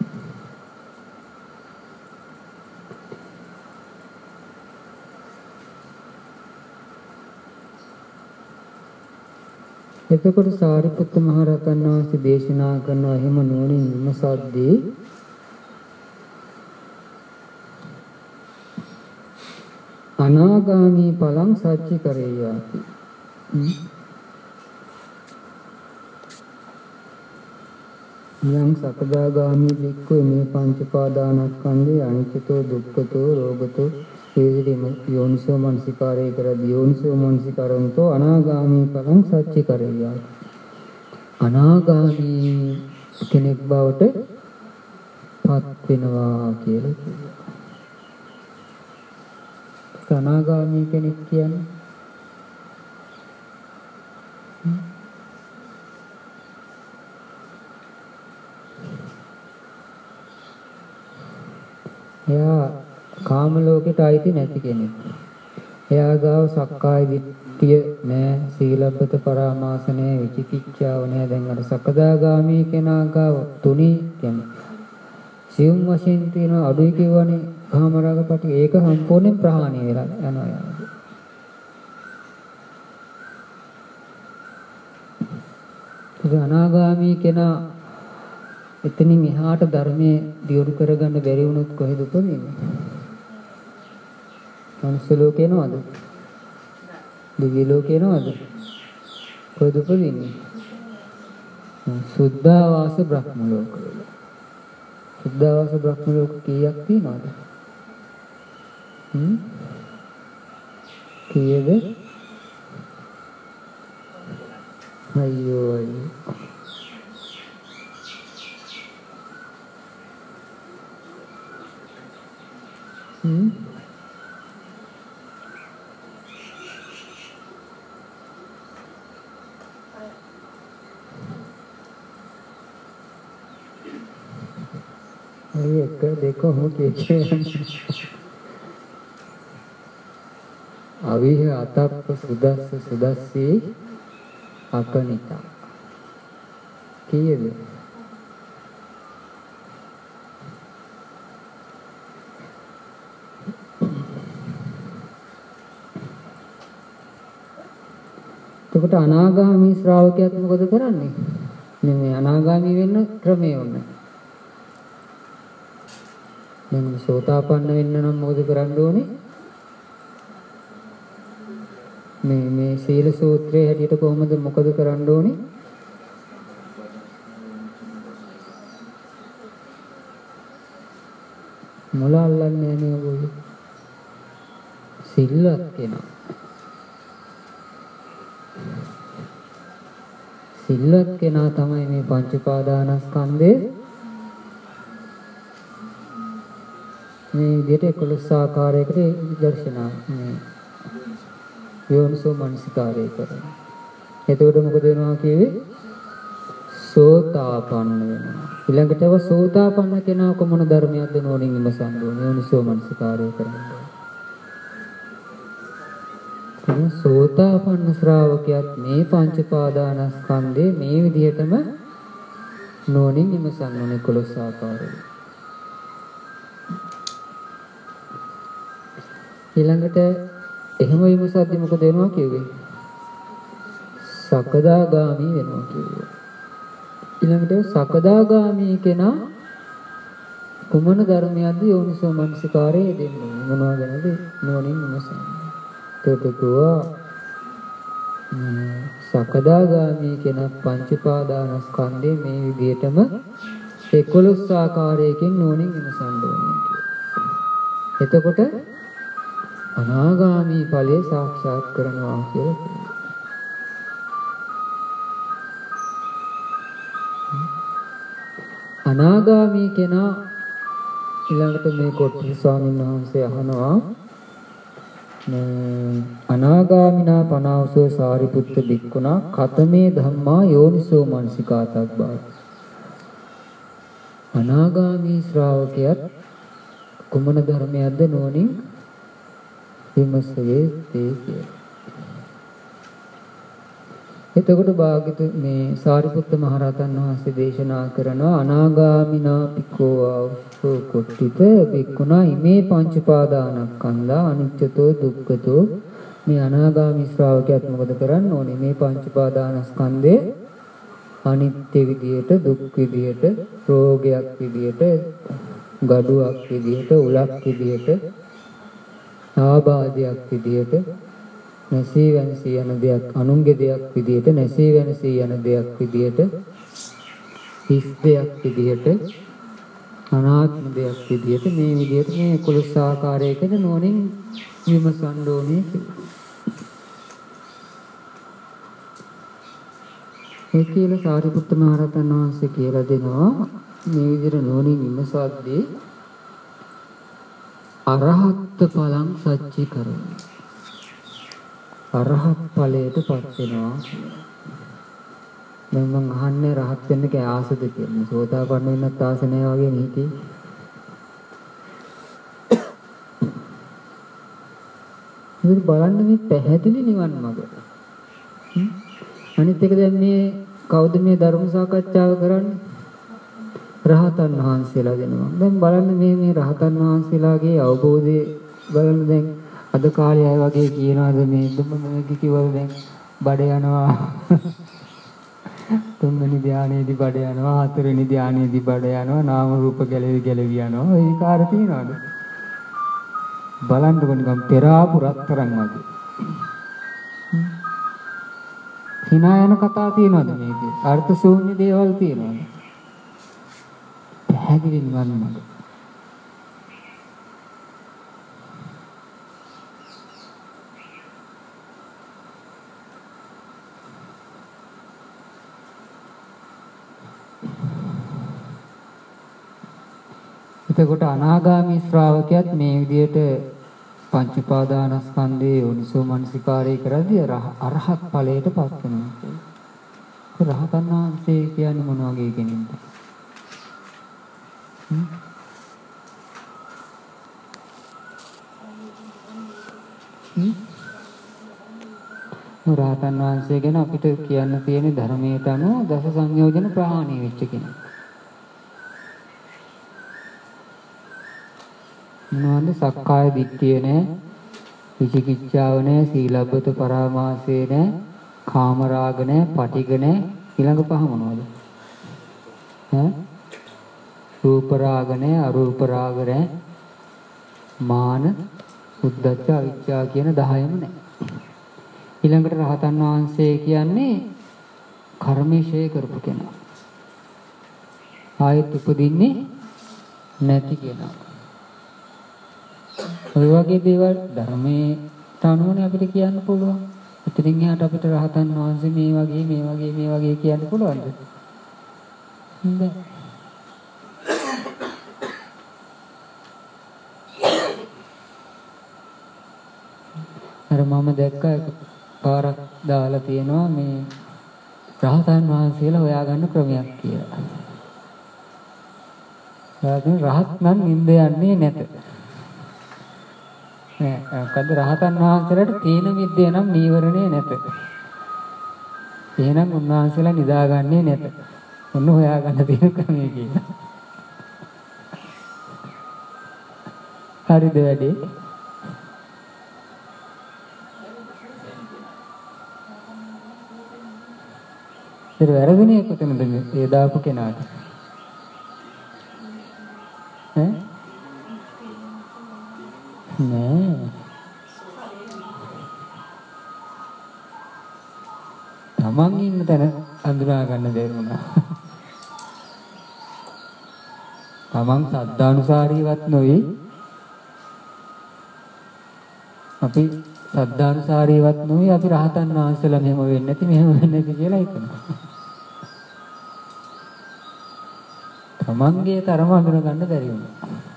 එතකොට සාරිපුත්ත මහරහතන් වහන්සේ දේශනා කරනවා එහෙම නුවණින් විමසද්දී අනාගාමී ඵලං සච්චි කරේයාති. යං සකදාගාමී වික්ඛු මේ පංච පාදානස්කන්ධේ අනිච්චතෝ දුක්ඛතෝ රෝගතෝ හේරිම යෝනිසෝ මනසිකාරය කරදී යෝනිසෝ මනසිකාරන්තෝ අනාගාමී ඵලං සච්චි කරේයාති. අනාගාමී කෙනෙක් බවට පත් වෙනවා කියලා කියනවා. අනාගාමී කෙනෙක් කියන්නේ එයා කාම ලෝකෙට අයිති නැති කෙනෙක්. එයා ගාව සක්කාය දිට්ඨිය නෑ, සීලබ්බත පරාමාස නෑ, විචිකිච්ඡාව නෑ. දැන් අර සකදාගාමී කෙනා ගාව තුනී කියන්නේ සියුම් වශයෙන් තියෙන අඩුයි කියවනේ කාමරාග පටි ඒක සම්පූර්ණයෙන් ප්‍රහාණය වෙලා යනවා යාළුවෝ. ඒ අනාගාමී කෙනා එතනින් එහාට ධර්මයේ දියුණු කරගන්න බැරි වුණොත් කොහෙද උපදින්නේ? මනුස්ස ලෝකේ නේද? දිව්‍ය ලෝකේ නේද? කොහෙද උපදින්නේ? සුද්ධාවාස බ්‍රහ්ම ලෝකවල. සුද්ධාවාස බ්‍රහ්ම ලෝක කීයක් තියෙනවද? කීයද? අයියෝ අයියෝ. एक देखो हो के अविह अतप्प सुदස්ස සුදස්සී අපනිතා කීයද? එතකොට අනාගාමී ශ්‍රාවකයාත් මොකද කරන්නේ? මේ අනාගාමී වෙන්න ක්‍රමය ඕනේ. දැන් සෝතාපන්න වෙන්න නම් මොකද කරන්න ඕනේ? මේ සීල සූත්‍රයේ හැටියට කොහොමද මොකද කරන්න ඕනේ? මුල අල්ලන්නේ නැහැ ඔයගොල්ලෝ. සිල්වත් කෙනා. සිල්වත් කෙනා තමයි මේ පංච උපාදානස්කන්ධේ මේ විදිහට 11 ආකාරයකට දර්ශනා මේ යෝනිසෝ මනසිකාරය කරනවා. එතකොට මොකද වෙනවා කියවේ? සෝතාපන්න වෙනවා. ඊළඟටව සෝතාපන්න කෙනා කොමන ධර්මයක්ද නෝනින් විමසන්න ඕනේ යෝනිසෝ මනසිකාරය කරනවා. එතන සෝතාපන්න ශ්‍රාවකයාත් මේ පංච පාදානස්කන්ධේ මේ විදිහටම නෝනින් විමසන්න ඕනේ 11 ආකාරයෙන්. ඊළඟට එහෙම විමසද්දි මොකද වෙනවා කියුවේ? සකදාගාමී වෙනවා කියුවා. ඊළඟට සකදාගාමී කෙනා කුමන ධර්මයක්ද යෝනිසෝ මනසිකාරයේ දෙන්නේ? මොනවා ගැනද නෝනින් විමසන්නේ? තොටුවා සකදාගාමී කෙනා පංච පාදානස්කන්ධේ මේ විදිහටම 11 ආකාරයකින් නෝනින් විමසන්න ඕනේ කියලා. එතකොට අනාගාමී ඵලයේ සාක්ෂාත් කරනවා කියලා කියනවා. අනාගාමී කෙනා ඊළඟට මේ කොට්ටි ස්වාමීන් වහන්සේ අහනවා අනාගාමිනා පනාවසෝ සාරිපුත්ත බික්කුණා කතමේ ධම්මා යෝනිසෝ මනසිකාතබ්බා. අනාගාමී ශ්‍රාවකයාත් කුමන ධර්මයක්ද නෝනින් විමසයේ තේ කියලා. එතකොට භාග්‍යතුන් මේ සාරිපුත්ත මහරහතන් වහන්සේ දේශනා කරනවා අනාගාමිනා පිකෝ ආවසෝ කොට්ටිත බික්කුණා ඉමේ පංච පාදානස්කන්ධා අනිච්චතෝ දුක්ඛතෝ. මේ අනාගාමී ශ්‍රාවකයාත් මොකද කරන්න ඕනේ? මේ පංච පාදානස්කන්ධේ අනිත්‍ය විදියට, දුක් විදියට, රෝගයක් විදියට, gaduwak විදියට, උලක් විදියට, ආබාධයක් විදියට, නැසී වෙනසී යන දෙයක්, අනුන්ගේ දෙයක් විදියට, නැසී වෙනසී යන දෙයක් විදියට, හිස් දෙයක් විදියට, අනාත්ම දෙයක් විදියට මේ විදියට මේ 11 ආකාරයකට නෝනින් විමසන්න ඕනේ. ඒ කියලා සාරිපුත්ත මහ රහතන් වහන්සේ කියලා දෙනවා මේ විදිහට නෝනින් විමසද්දී අරහත් ඵලං සච්චි කරනවා. අරහත් ඵලයටපත් වෙනවා. දැන් මම අහන්නේ රහත් වෙන්න කෑ ආසද කියලා. සෝතාපන්න වෙන්නත් ආස නැහැ වගේ නීති. ඉතින් බලන්න මේ පැහැදිලි නිවන් මඟ. අනිත් එක දැන් මේ කවුද මේ ධර්ම සාකච්ඡාව කරන්නේ? රහතන් වහන්සේලා දෙනවා. දැන් බලන්න මේ රහතන් වහන්සේලාගේ අවබෝධය බලන්න දැන් අද කාලේ අය වගේ කියනවාද මේ දුම්මනගේ කිව්වද දැන් බඩ යනවා. තුන්වෙනි ධානයේදී බඩ යනවා, හතරවෙනි ධානයේදී බඩ යනවා, නාම රූප ගැලවි යනවා. ඒ කාර්ය තියනවාද? බලන්නකො නිකන් පෙරාපු රත්තරන් වගේ. හිනා යන කතා තියනවාද මේකේ? අර්ථ ශූන්‍ය දේවල් තියනවාද? පැහැදිලි නිවන් මඟ. එතකොට අනාගාමී ශ්‍රාවකයාත් මේ විදිහට පංච උපාදානස්කන්ධයේ යෝනිසෝ මනසිකාරය කරද්දී අරහත් ඵලයට පත් වෙනවා. රහතන් වහන්සේ කියන්නේ මොන වගේ කෙනෙක්ද? රහතන් වහන්සේ ගැන අපිට කියන්න තියෙන ධර්මයට අනුව දස සංයෝජන ප්‍රහාණය වෙච්ච කෙනෙක්. මොනවද? සක්කාය දිට්ඨිය නැහැ, විචිකිච්ඡාව නැහැ, සීලබ්බත පරාමාසය නැහැ, කාමරාග නැහැ, පටිඝ නැහැ. ඊළඟ පහ මොනවද? රූප රාග නැහැ, අරූප රාග නැහැ, මාන, උද්ධච්ච, අවිච්ඡා කියන 10ම නැහැ. ඊළඟට රහතන් වහන්සේ කියන්නේ කර්මයේ කරපු කෙනා. ආයෙත් උපදින්නේ නැති කෙනා. ඔය වගේ දේවල් ධර්මයේ තනුවනේ අපිට කියන්න පුළුවන්. එතනින් එහාට අපිට රහතන් වහන්සේ මේ වගේ කියන්න පුළුවන්ද? බෑ. අර මම දැක්ක පාරක් දාලා තියෙනවා මේ රහතන් වහන්සේලා හොයාගන්න ක්‍රමයක් කියලා. රහත් නම් නිින්ද යන්නේ නැත. මොකද රහතන් වහන්සේලාට තීන මිද්දේ නම් නීවරණේ නැත. එහෙනම් උන්වහන්සේලා නිදාගන්නේ නැත. ඔන්න හොයාගන්න තියෙන ක්‍රමය කියලා. හරිද වැඩේ? ඒක වැරදිනේ කොතනද මේ දාපු කෙනාට? නෑ. තමන් ඉන්න තැන අඳුරා ගන්න බැරි වුණා. තමන් සද්ධානුසාරීවත් නොවේ. අපි සද්ධානුසාරීවත් නොවේ. අපි රහතන් වහන්සේලා මෙහෙම වෙන්නේ නැති කියලා හිතනවා. තමන්ගේ තරම අඳුර ගන්න බැරි වුණා.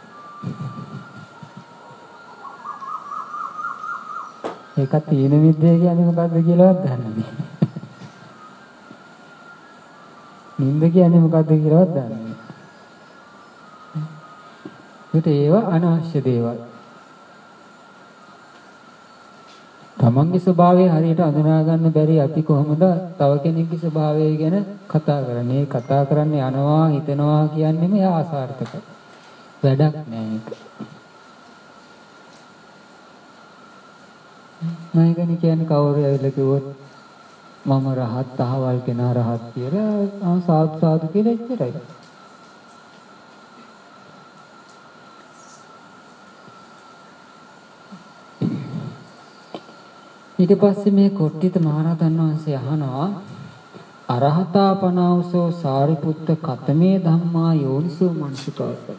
ඒක තීන විද්‍යාව කියන්නේ මොකද්ද කියලාවත් දන්නේ නැහැ. නින්ද කියන්නේ මොකද්ද කියලාවත් දන්නේ නැහැ. ඒවා අනවශ්‍ය දේවල්. තමන්ගේ ස්වභාවය හරියට අඳුනා ගන්න බැරි අපි කොහොමද තව කෙනෙක්ගේ ස්වභාවය ගැන කතා කරන්නේ? කතා කරන්නේ යනවා හිතනවා කියන්නේ මේ ආසාර්ථක වැඩක් නෑ ඒක. මම කියන්නේ කවුරු ඇවිල්ලා කිව්වොත් මම රහත් අහවල් කෙනා රහත් කියලා සාදු සාදු කියලා එච්චරයි. ඊට පස්සේ මේ කොට්ටිත මහරහතන් වහන්සේ අහනවා අරහතා පනාවසෝ සාරිපුත්ත කතමේ ධම්මා යෝනිසෝ මනසිකාරය.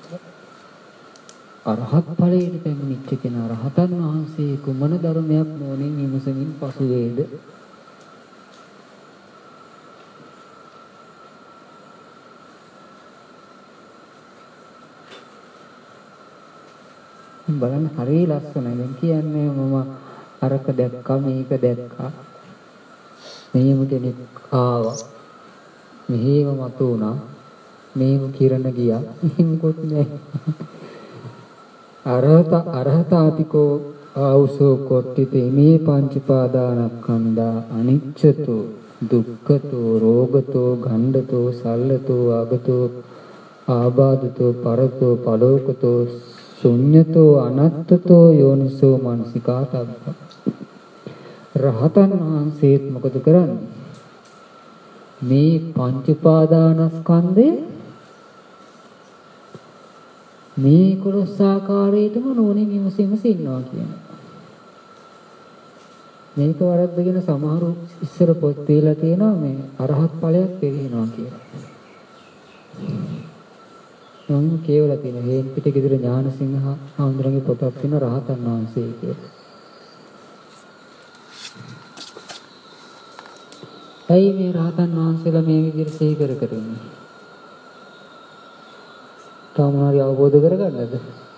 අරහත් ඵලයට පැමිණිච්ච කෙනා රහතන් වහන්සේ කුමන ධර්මයක් නොනින් විමසමින් පසු වේද? බලන්න හරිය ලස්සනයි. දැන් කියන්නේ මම අරක දැක්කා මේක දැක්කා. මෙහෙම කෙනෙක් ආවා. මෙහෙම මතු වුණා. මේව කිරණ ගියා. එහෙමකොත් නෑ. අරහතාතිකෝ ආවුසෝ කොට්ටිතේ මේ පංච පාදානස්කන්ධා අනිච්චතෝ දුක්ඛතෝ රෝගතෝ ගණ්ඩතෝ සල්ලතෝ ආගතෝ ආබාධතෝ පරතෝ පලෝකතෝ ශුඤ්ඤතෝ අනත්තතෝ යෝනිසෝ මනසිකාතබ්බ. රහතන් වහන්සේත් මොකද කරන්නේ? මේ පංච පාදානස්කන්ධේ මේ කුලසාකාරයටම නෝනේ විමසීමස ඉන්නවා කියනවා. මේක වරද්දගෙන සමහරු ඉස්සර පොත් තියලා තියෙනවා මේ අරහත් ඵලයක් පෙරේනවා කියලා. මම කියවලා තියෙන හේන් පිට ගෙදර ඥානසිංහ හාමුදුරන්ගේ පොතක් තියෙන රහතන් වහන්සේ කියලා. ඇයි මේ රහතන් වහන්සේලා මේ විදිහට සිහි කර ඉන්නේ? තමනාරි අවබෝධ කරගන්නද?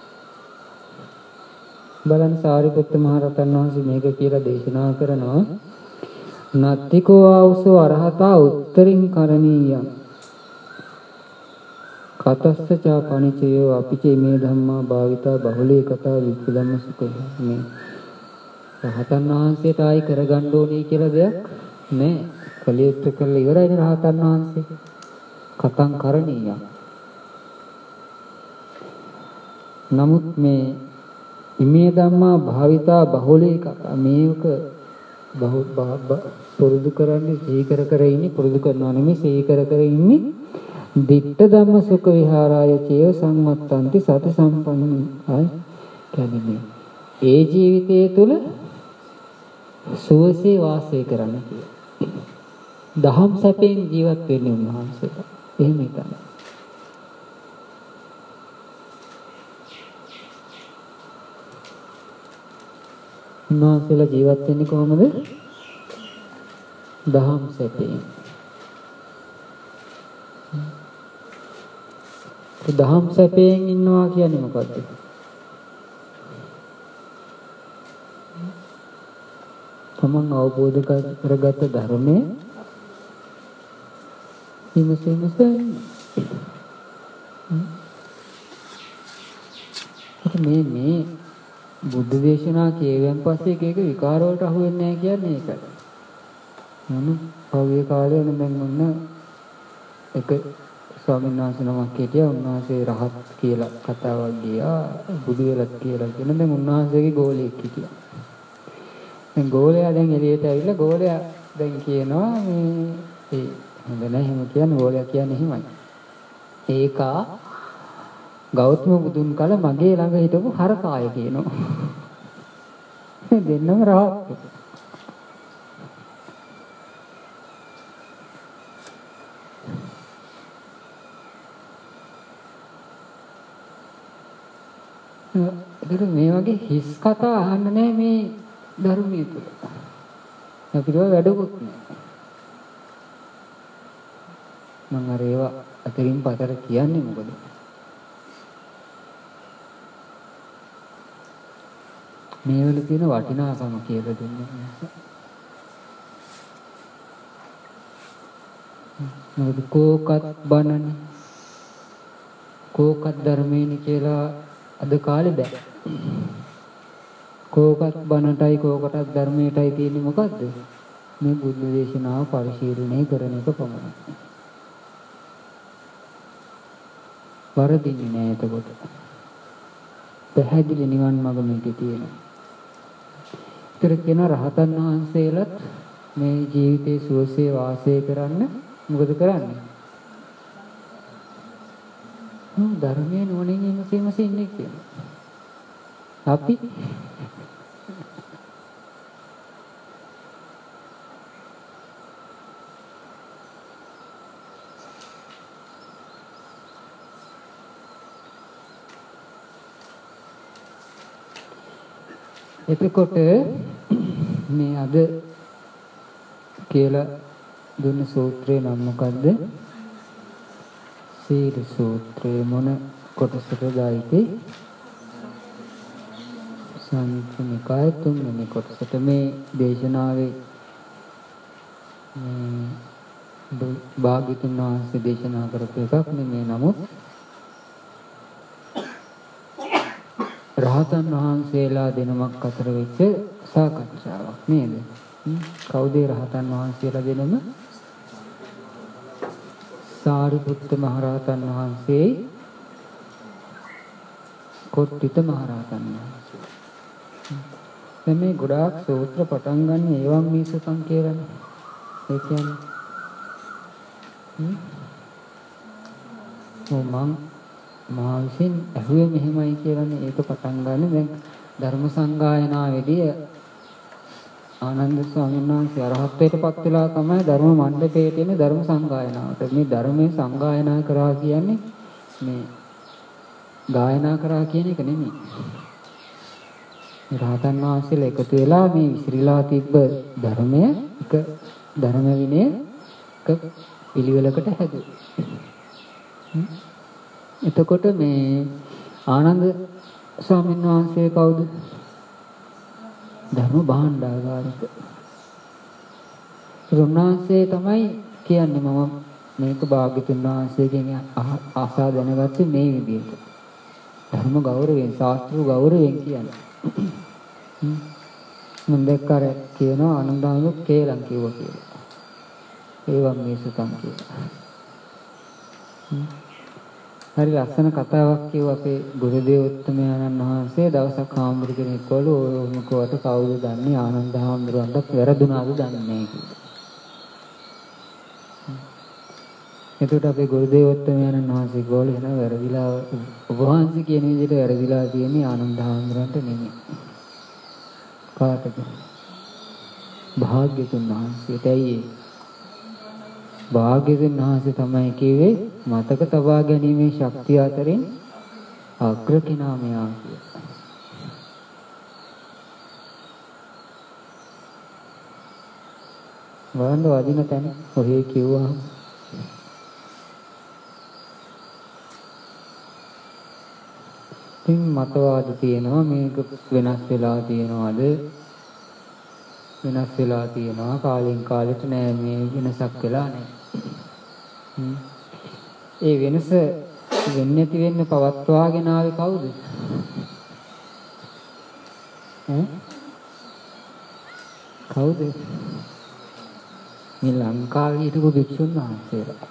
බලන්න සාරිපුත්ත මහ රහතන් වහන්සේ මේක කියලා දේශනා කරනවා. නත්තිකෝ ආවසෝ අරහතා උත්තරින් කරණීයං කතස්ස චා පනිචයෝ අපිචේ මේ ධම්මා භාවිතා බහුලී කතා විප්පදම්ම සුඛය. මේ රහතන් වහන්සේට ආයි කරගන්න ඕනේ කියලා දෙයක් නෑ. කලියුත් කළ ඉවරයි රහතන් වහන්සේ. කතං කරණීයං. නමුත් මේ ඉමේ ධම්මා භාවිතා බහුලී කතා මේක පුරුදු කරන්නේ සිහි කර ඉන්නේ පුරුදු කරනවා නෙමෙයි සිහි කර ඉන්නේ ditta dhamma sukha vihārāya චේව සංවත්තන්ති සති සම්පන්නයි කියන්නේ ඒ ජීවිතය තුළ සුවසේ වාසය කරන්න කියලා. දහම් සැපෙන් ජීවත් වෙන්නේ උන්වහන්සේලා. එහෙම හිතන්න. උන්වහන්සේලා ජීවත් වෙන්නේ කොහොමද? දහම් සැපෙන්. දහම් සැපයෙන් ඉන්නවා කියන්නේ මොකද්ද? තමන් අවබෝධ කරගත් ධර්මයේ මේ බුද්ධ දේශනා කියවෙන් පස්සේ එක විකාර වලට අහු වෙන්නේ නැහැ කියන්නේ ඒකයි. පහුගිය කාලේ දැන් මොන එක ස්වාමීන් වහන්සේ නමක් හිටියා. උන්වහන්සේ රහත් කියලා කතාවක් ගියා. බුදු වෙලත් කියලා කියන දැන් උන්වහන්සේගේ ගෝලයෙක් හිටියා. දැන් ගෝලයා දැන් එළියට ඇවිල්ලා ගෝලයා දැන් කියනවා මේ හොඳ නැහැ එහෙම කියන්නේ. ගෝලයා කියන්නේ එහෙමයි. ඒකා ගෞතම බුදුන් කල මගේ ළඟ හිටපු හරකාය කියනවා. දෙන්නම රහත්. ඒක මේ වගේ හිස් කතා අහන්න නෑ මේ ධර්මයේ තුල. අපිට වැඩකුත් නෑ. මම අර ඒවා අතරින් පතර කියන්නේ මොකද? මේවල තියෙන වටිනාකම කියලා දෙන්නේ. මොකද කෝකත් බණනේ. කෝකත් ධර්මේනි කියලා අද කාලේ බෑ. කෝකත් බණටයි කෝකටත් ධර්මයටයි තියෙන්නේ මොකද්ද? මේ බුද්ධ දේශනාව පරිශීලනය කරන එක පමණයි. වරදින්නේ නෑ එතකොට. පැහැදිලි නිවන් මඟ මේකේ තියෙනවා. ඒතර කියන රහතන් වහන්සේලාත් මේ ජීවිතේ සුවසේ වාසය කරන්න මොකද කරන්නේ? ධර්මයේ නුවණින් ඉමසීමසේ ඉන්නේ කියලා. අපි එතකොට මේ අද කියලා දුන්න සූත්‍රේ නම මොකද්ද? සීල සූත්‍රයේ මොන කොටසටද ආйти? සංයුත්නිකාය තුන්වෙනි කොටසට මේ දේශනාවේ භාග්‍යතුන් වහන්සේ දේශනා කරපු එකක් නෙමෙයි. නමුත් රහතන් වහන්සේලා දෙනමක් අතර වෙච්ච සාකච්ඡාවක් නේද? කවුද රහතන් වහන්සේලා දෙනම? සාරිපුත්ත මහ රහතන් වහන්සේ, කොට්ටිත මහ රහතන් වහන්සේ. දැන් මේ ගොඩාක් සූත්‍ර පටන් ගන්න ඒවම් මේසකම් කියලානේ. ඒ කියන්නේ මම විසින් ඇහුවේ මෙහෙමයි කියලානේ ඒක පටන් ගන්න. දැන් ධර්ම සංගායනාවේදී ආනන්ද ස්වාමීන් වහන්සේ අරහත්ත්වයට පත් වෙලා තමයි ධර්ම මණ්ඩපයේ තියෙන ධර්ම සංගායනාවට. මේ ධර්මයේ සංගායනා කරා කියන්නේ මේ ගායනා කරා කියන එක නෙමෙයි. රහතන් වහන්සේලා එකතු වෙලා මේ විසිරීලා තිබ්බ ධර්මය එක ධර්ම විනය එක පිළිවෙලකට හැදුවා. එතකොට මේ ආනන්ද ස්වාමීන් වහන්සේ කවුද? ධර්ම භාණ්ඩාගාරික. උන්වහන්සේ තමයි කියන්නේ මම මේක භාග්‍යතුන් වහන්සේගෙන් අසා දැනගත්තේ මේ විදිහට. ධර්ම ගෞරවයෙන්, ශාස්ත්‍ර ගෞරවයෙන් කියන්නේ. මම දැක්කර කියනවා ආනන්දානු කේලම් කිව්වා කියලා. ඒවම් මේ සුතම් කියලා. හරි ලස්සන කතාවක් කියව අපේ ගුරුදේව උත්තමයන්න් වහන්සේ දවසක් හාමුදුරු කෙනෙක් වළු ඔය මොකවට කවුද දන්නේ ආනන්ද හාමුදුරුවන්ට වැරදුනාද දන්නේ නැහැ කියලා. එතකොට අපේ ගුරුදේව උත්තමයන්න් වහන්සේ ගෝල එන වැරදිලා ඔබ වහන්සේ කියන විදිහට වැරදිලා තියෙන්නේ ආනන්ද හාමුදුරුවන්ට නෙමෙයි. කාටද? භාග්‍යතුන් වහන්සේටයි. භාග්‍යතුන් වහන්සේ තමයි කිව්වේ මතක තබා ගැනීමේ ශක්තිය අතරින් අග්‍ර කෙනා මෙයා කියලා. වරන්ද වදින තැන ඔහේ කිව්වා. ඉතින් මතවාද තියෙනවා මේක වෙනස් වෙලා තියෙනවද? වෙනස් වෙලා තියෙනවා කාලෙන් කාලෙට නෑ මේ වෙනසක් වෙලා නෑ. ඒ වෙනස වෙන්නේ නැති වෙන්න පවත්වාගෙන ආවේ කවුද? කවුද? මේ ලංකාවේ හිටපු භික්ෂුන් වහන්සේලා.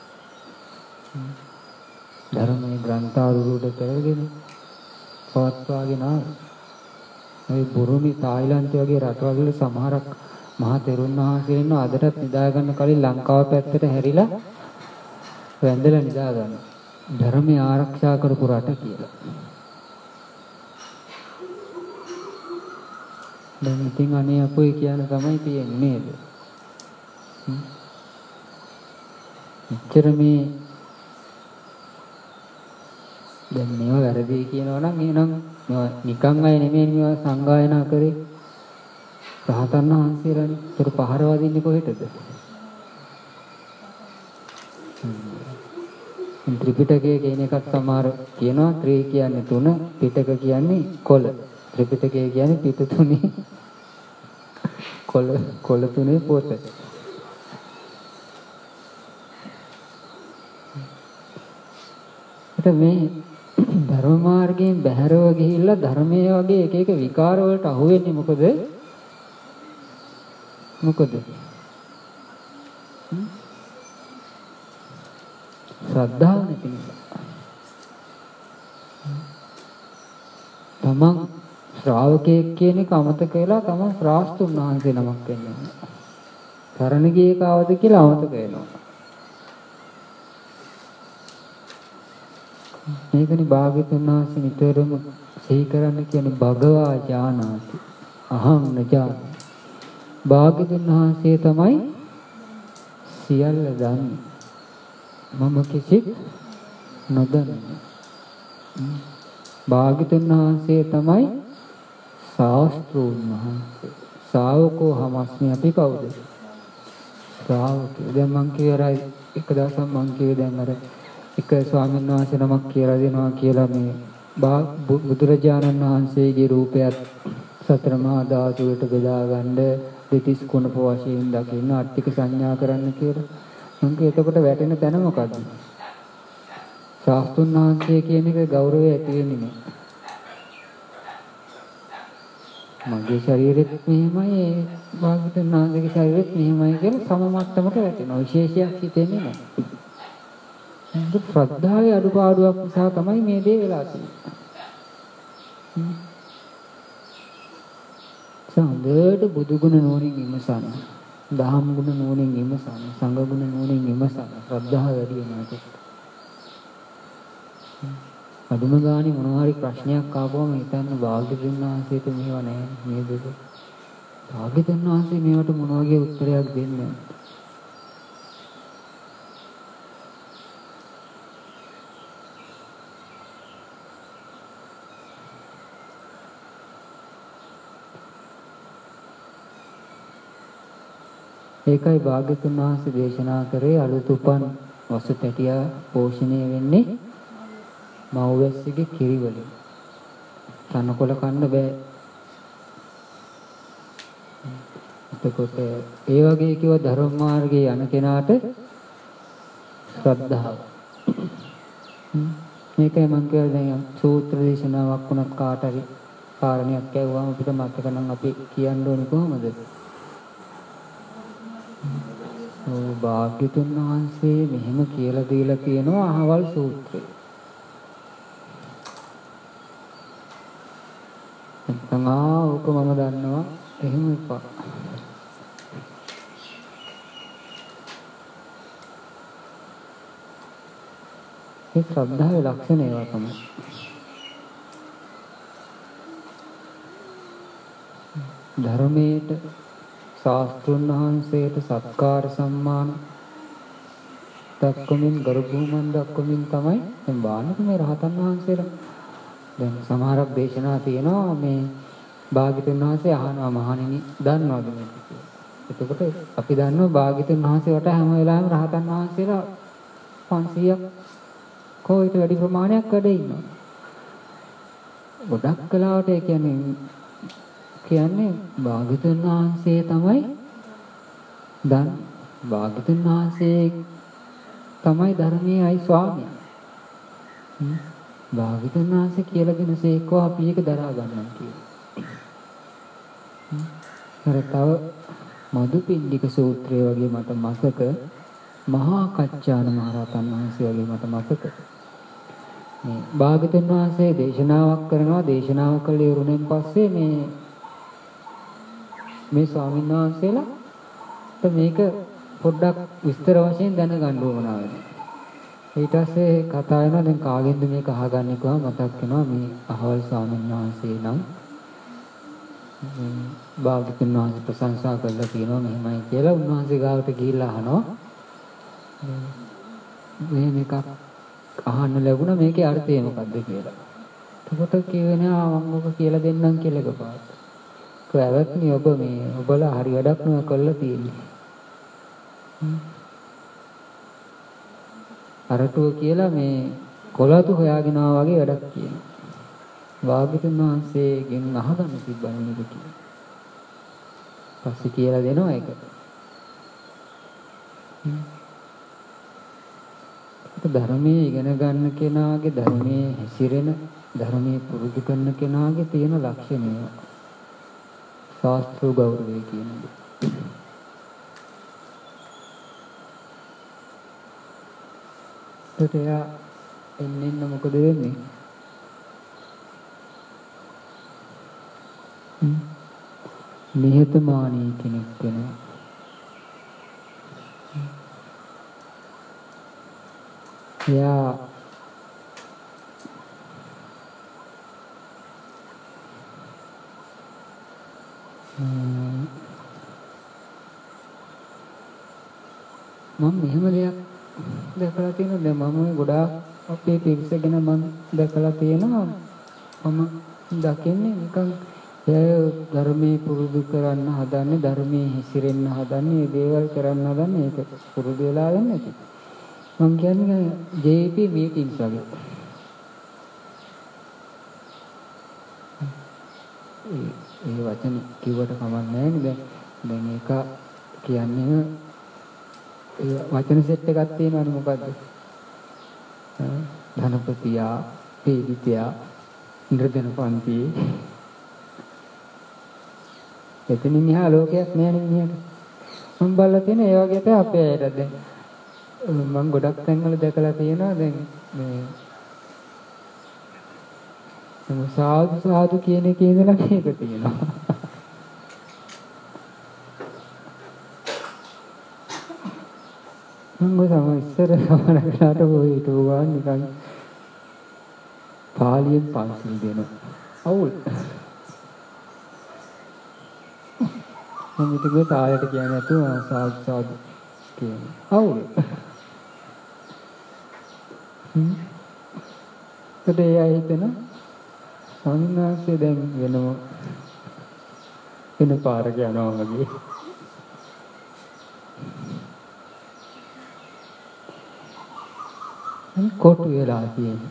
ධර්මයේ ග්‍රන්ථාරූඪ කරගෙන පවත්වාගෙන ආවේ. මේ බුරුමි තායිලන්තය වගේ රටවල සමහරක් මහා තෙරුන් වහන්සේ ඉන්නවා අදටත් නිදා ගන්න කලින් ලංකාව පැත්තට හැරිලා වැඳලා නිදා ගන්න. ධර්මය ආරක්ෂා කරපු රට කියලා. දැන් ඉතින් අනේ අපොයි කියන තමයි තියෙන්නේ නේද? එච්චර මේ දැන් මේවා වැරදි කියනවා නම් එහෙනම් මේවා නිකන් අය නෙමෙයි මේවා සංගායනා කරේ. රහතන් වහන්සේලානේ. ඒතර පහර වදින්නේ කොහෙටද? ත්‍රිපිටකය කියන එකත් සමහර කියනවා ත්‍රි කියන්නේ 3, පිටක කියන්නේ කොළ. ත්‍රිපිටකය කියන්නේ පිට 3 කොළ 3 පොත. මේ ධර්ම මාර්ගයෙන් බැහැරව ගිහිල්ලා ධර්මයේ වගේ එක එක විකාර වලට අහු වෙන්නේ මොකද? ශ්‍රද්ධාව නැති නිසා. තමන් ශ්‍රාවකයෙක් කියන එක අමතක වෙලා තමන් ශ්‍රාස්තුන් වහන්සේ නමක් වෙනවා. තරණ ගියේ කාවද කියලා අමතක වෙනවා. මේකනේ භාග්‍යතුන් වහන්සේ නිතරම සිහි කරන්න කියන්නේ භගවා ඥානාති අහං නජාමි. භාග්‍යතුන් වහන්සේ තමයි සියල්ල දන්නේ. මම කිසිත් නොදන්නේ. භාග්‍යතුන් වහන්සේ තමයි ශාස්ත්‍රූන් වහන්සේ. ශාවකෝ හමස්මි අපි කවුද? ශ්‍රාවකයෝ. දැන් මං කියරයි එක දවසක් මං කිව්වේ දැන් අර එක ස්වාමීන් වහන්සේ නමක් කියලා දෙනවා කියලා මේ බුදුරජාණන් වහන්සේගේ රූපයත් සතර මහා ධාතුවට බෙදා ගන්න දෙතිස් කුණප වශයෙන් දකින්න අට්ටික සංඥා කරන්න කියලා. මං එතකොට වැටෙන තැන මොකද්ද? ශාස්ත්‍රඥ වහන්සේ කියන එක ගෞරවය ඇති වෙන්නේ නෑ. මගේ ශරීරෙත් මෙහෙමයි භාග්‍යවතුන් වහන්සේගේ ශරීරෙත් මෙහෙමයි කියලා සම මට්ටමක වැටෙනවා. විශේෂයක් හිතෙන්නේ නෑ. ශ්‍රද්ධාවේ අඩුපාඩුවක් නිසා තමයි මේ දේ වෙලා තියෙන්නේ. සඳට බුදු ගුණ නුවණින් විමසන්න. දහම් ගුණ නුවණින් විමසන්න. සංඝ ගුණ නුවණින් විමසන්න. ශ්‍රද්ධාව වැඩි වෙනවා. අදුම ගානේ මොනවා හරි ප්‍රශ්නයක් ආවම හිතන්න භාග්‍යවතුන් වහන්සේට මේවා නැහැ නේද? භාග්‍යවතුන් වහන්සේ මේවට මොන වගේ උත්තරයක් දෙන්නේ? ඒකයි භාග්‍යතුන් වහන්සේ දේශනා කරේ අලුත් උපන් වසු පැටියා පෝෂණය වෙන්නේ මව්වැස්සගේ කිරි වලින්. තනකොළ කන්න බෑ. එතකොට ඒ වගේ කිව්ව ධර්ම මාර්ගයේ යන කෙනාට ශ්‍රද්ධාව. මේකයි මම කියලා දැන් සූත්‍ර දේශනාවක් වුණත් කාට හරි කාරණයක් කියවුවාම අපිට මතක නම් අපි කියන්න ඕනේ කොහොමද? භාග්‍යතුන් වහන්සේ මෙහෙම කියලා දීලා තියෙනවා අහවල් සූත්‍රය. නැත්නම් ඕක මම දන්නවා එහෙම එපා. ඒ ශ්‍රද්ධාවේ ලක්ෂණ ඒවා තමයි. ධර්මයට ශාස්ත්‍රඥ වහන්සේට සත්කාර සම්මාන දක්වමින් ගරු බුහුමන් දක්වමින් තමයි දැන් බානක මේ රහතන් වහන්සේලා දැන් සමහරක් දේශනා තියෙනවා මේ භාග්‍යතුන් වහන්සේ අහනවා මහණෙනි දන්නවද මේක කියලා. එතකොට අපි දන්නවා භාග්‍යතුන් වහන්සේ වට හැම වෙලාවෙම රහතන් වහන්සේලා 500ක් කොයිට වැඩි ප්‍රමාණයක් වැඩ ඉන්නවා. ගොඩක් කලාවට ඒ කියන්නේ භාග්‍යතුන් වහන්සේ තමයි භාග්‍යතුන් වහන්සේ තමයි ධර්මයේයි ස්වාමියා. භාග්‍යතුන් වහන්සේ කියලා දෙන සේකෝ අපි ඒක දරා ගන්නවා කියලා. තව මදුපිණ්ඩික සූත්‍රය වගේ මට මතක මහා කච්චාන මහරහතන් වහන්සේ වගේ මට මතක. මේ භාග්‍යතුන් වහන්සේ දේශනාවක් කරනවා දේශනාව කළ ඉවරුණෙන් පස්සේ මේ ස්වාමීන් වහන්සේලා මේක පොඩ්ඩක් විස්තර වශයෙන් දැනගන්න ඕනා වෙනවා. ඊට පස්සේ කතා වෙනවා දැන් කාගෙන්ද මේක අහගන්නේ කොහොම මතක් වෙනවා මේ අහවල් ස්වාමීන් වහන්සේ නම් භාග්‍යතුන් වහන්සේ ප්‍රශංසා කළා කියනවා මෙහෙමයි කියලා උන්වහන්සේ ගාවට ගිහිල්ලා අහනවා මේ මේක අහන්න ලැබුණා මේකේ අර්ථය මොකද්ද කියලා. එතකොට කියවෙන මම ඔබ කියලා දෙන්නම් කියලා එකපාරට. කොහොමත්නි ඔබ මේ ඔබලා හරි වැඩක් නෝ කළා තියෙන්නේ. අරටුව කියලා මේ කොළතු හොයාගෙන ආවා වගේ වැඩක් කියනවා. භාග්‍යතුන් වහන්සේගෙන් අහගන්න තිබ්බනේ මේක කියලා. පස්සේ කියලා දෙනවා ඒක. ධර්මයේ ඉගෙන ගන්න කෙනාගේ ධර්මයේ හැසිරෙන ධර්මයේ පුරුදු කරන කෙනාගේ තියෙන ලක්ෂණය ශාස්ත්‍ර ගෞරවය කියන්නේ. එතයා එන්න මොකද වෙන්නේ? නිහතමානී කෙනෙක් වෙනවා. එයා මම මෙහෙම දෙයක් දැකලා තියෙනවා. දැන් මම ගොඩාක් අපේ පිරිස ගැන මම දැකලා තියෙනවා. මම දකින්නේ නිකන් එය ධර්මයේ පුරුදු කරන්න හදන්නේ, ධර්මයේ හිසිරෙන්න හදන්නේ, මේ දේවල් කරන්න හදන්නේ ඒක පුරුදු වෙලා ගන්න නැති. මම කියන්නේ JP මීටින්ස් වගේ. ඒ වචන කිව්වට කමක් නැහැ නේද? දැන් ඒක කියන්නේ ඒ වචන සෙට් එකක් තියෙනවනේ මොකද්ද? ධනපතියා, පීඩිතයා, ඉන්ද්‍රදෙන පන්ති. එතනින් එහා ලෝකයක් නෑ නේ මිනිහට. මම බලලා තියෙන ඒ වගේ තමයි අපේ ඇයට දැන්. මම ගොඩක් තැන්වල දැකලා තියෙනවා දැන් මේ සාදු සාදු කියන එකේ ඉඳලා මේක තියෙනවා. මම තමයි ඉස්සර සමහරකට ඔය හිතුවා නිකන් පාලියෙන් පන්සිල් දෙනවා. අවුල්. මම ඉතින් තාලයට කියන්නේ නැතුව සාදු සාදු කියන්නේ. අවුල්. ඒ අය හිතන ස්වාමීන් වහන්සේ දැන් වෙන පාරක යනවා වගේ. කොටු වෙලා තියෙන්නේ.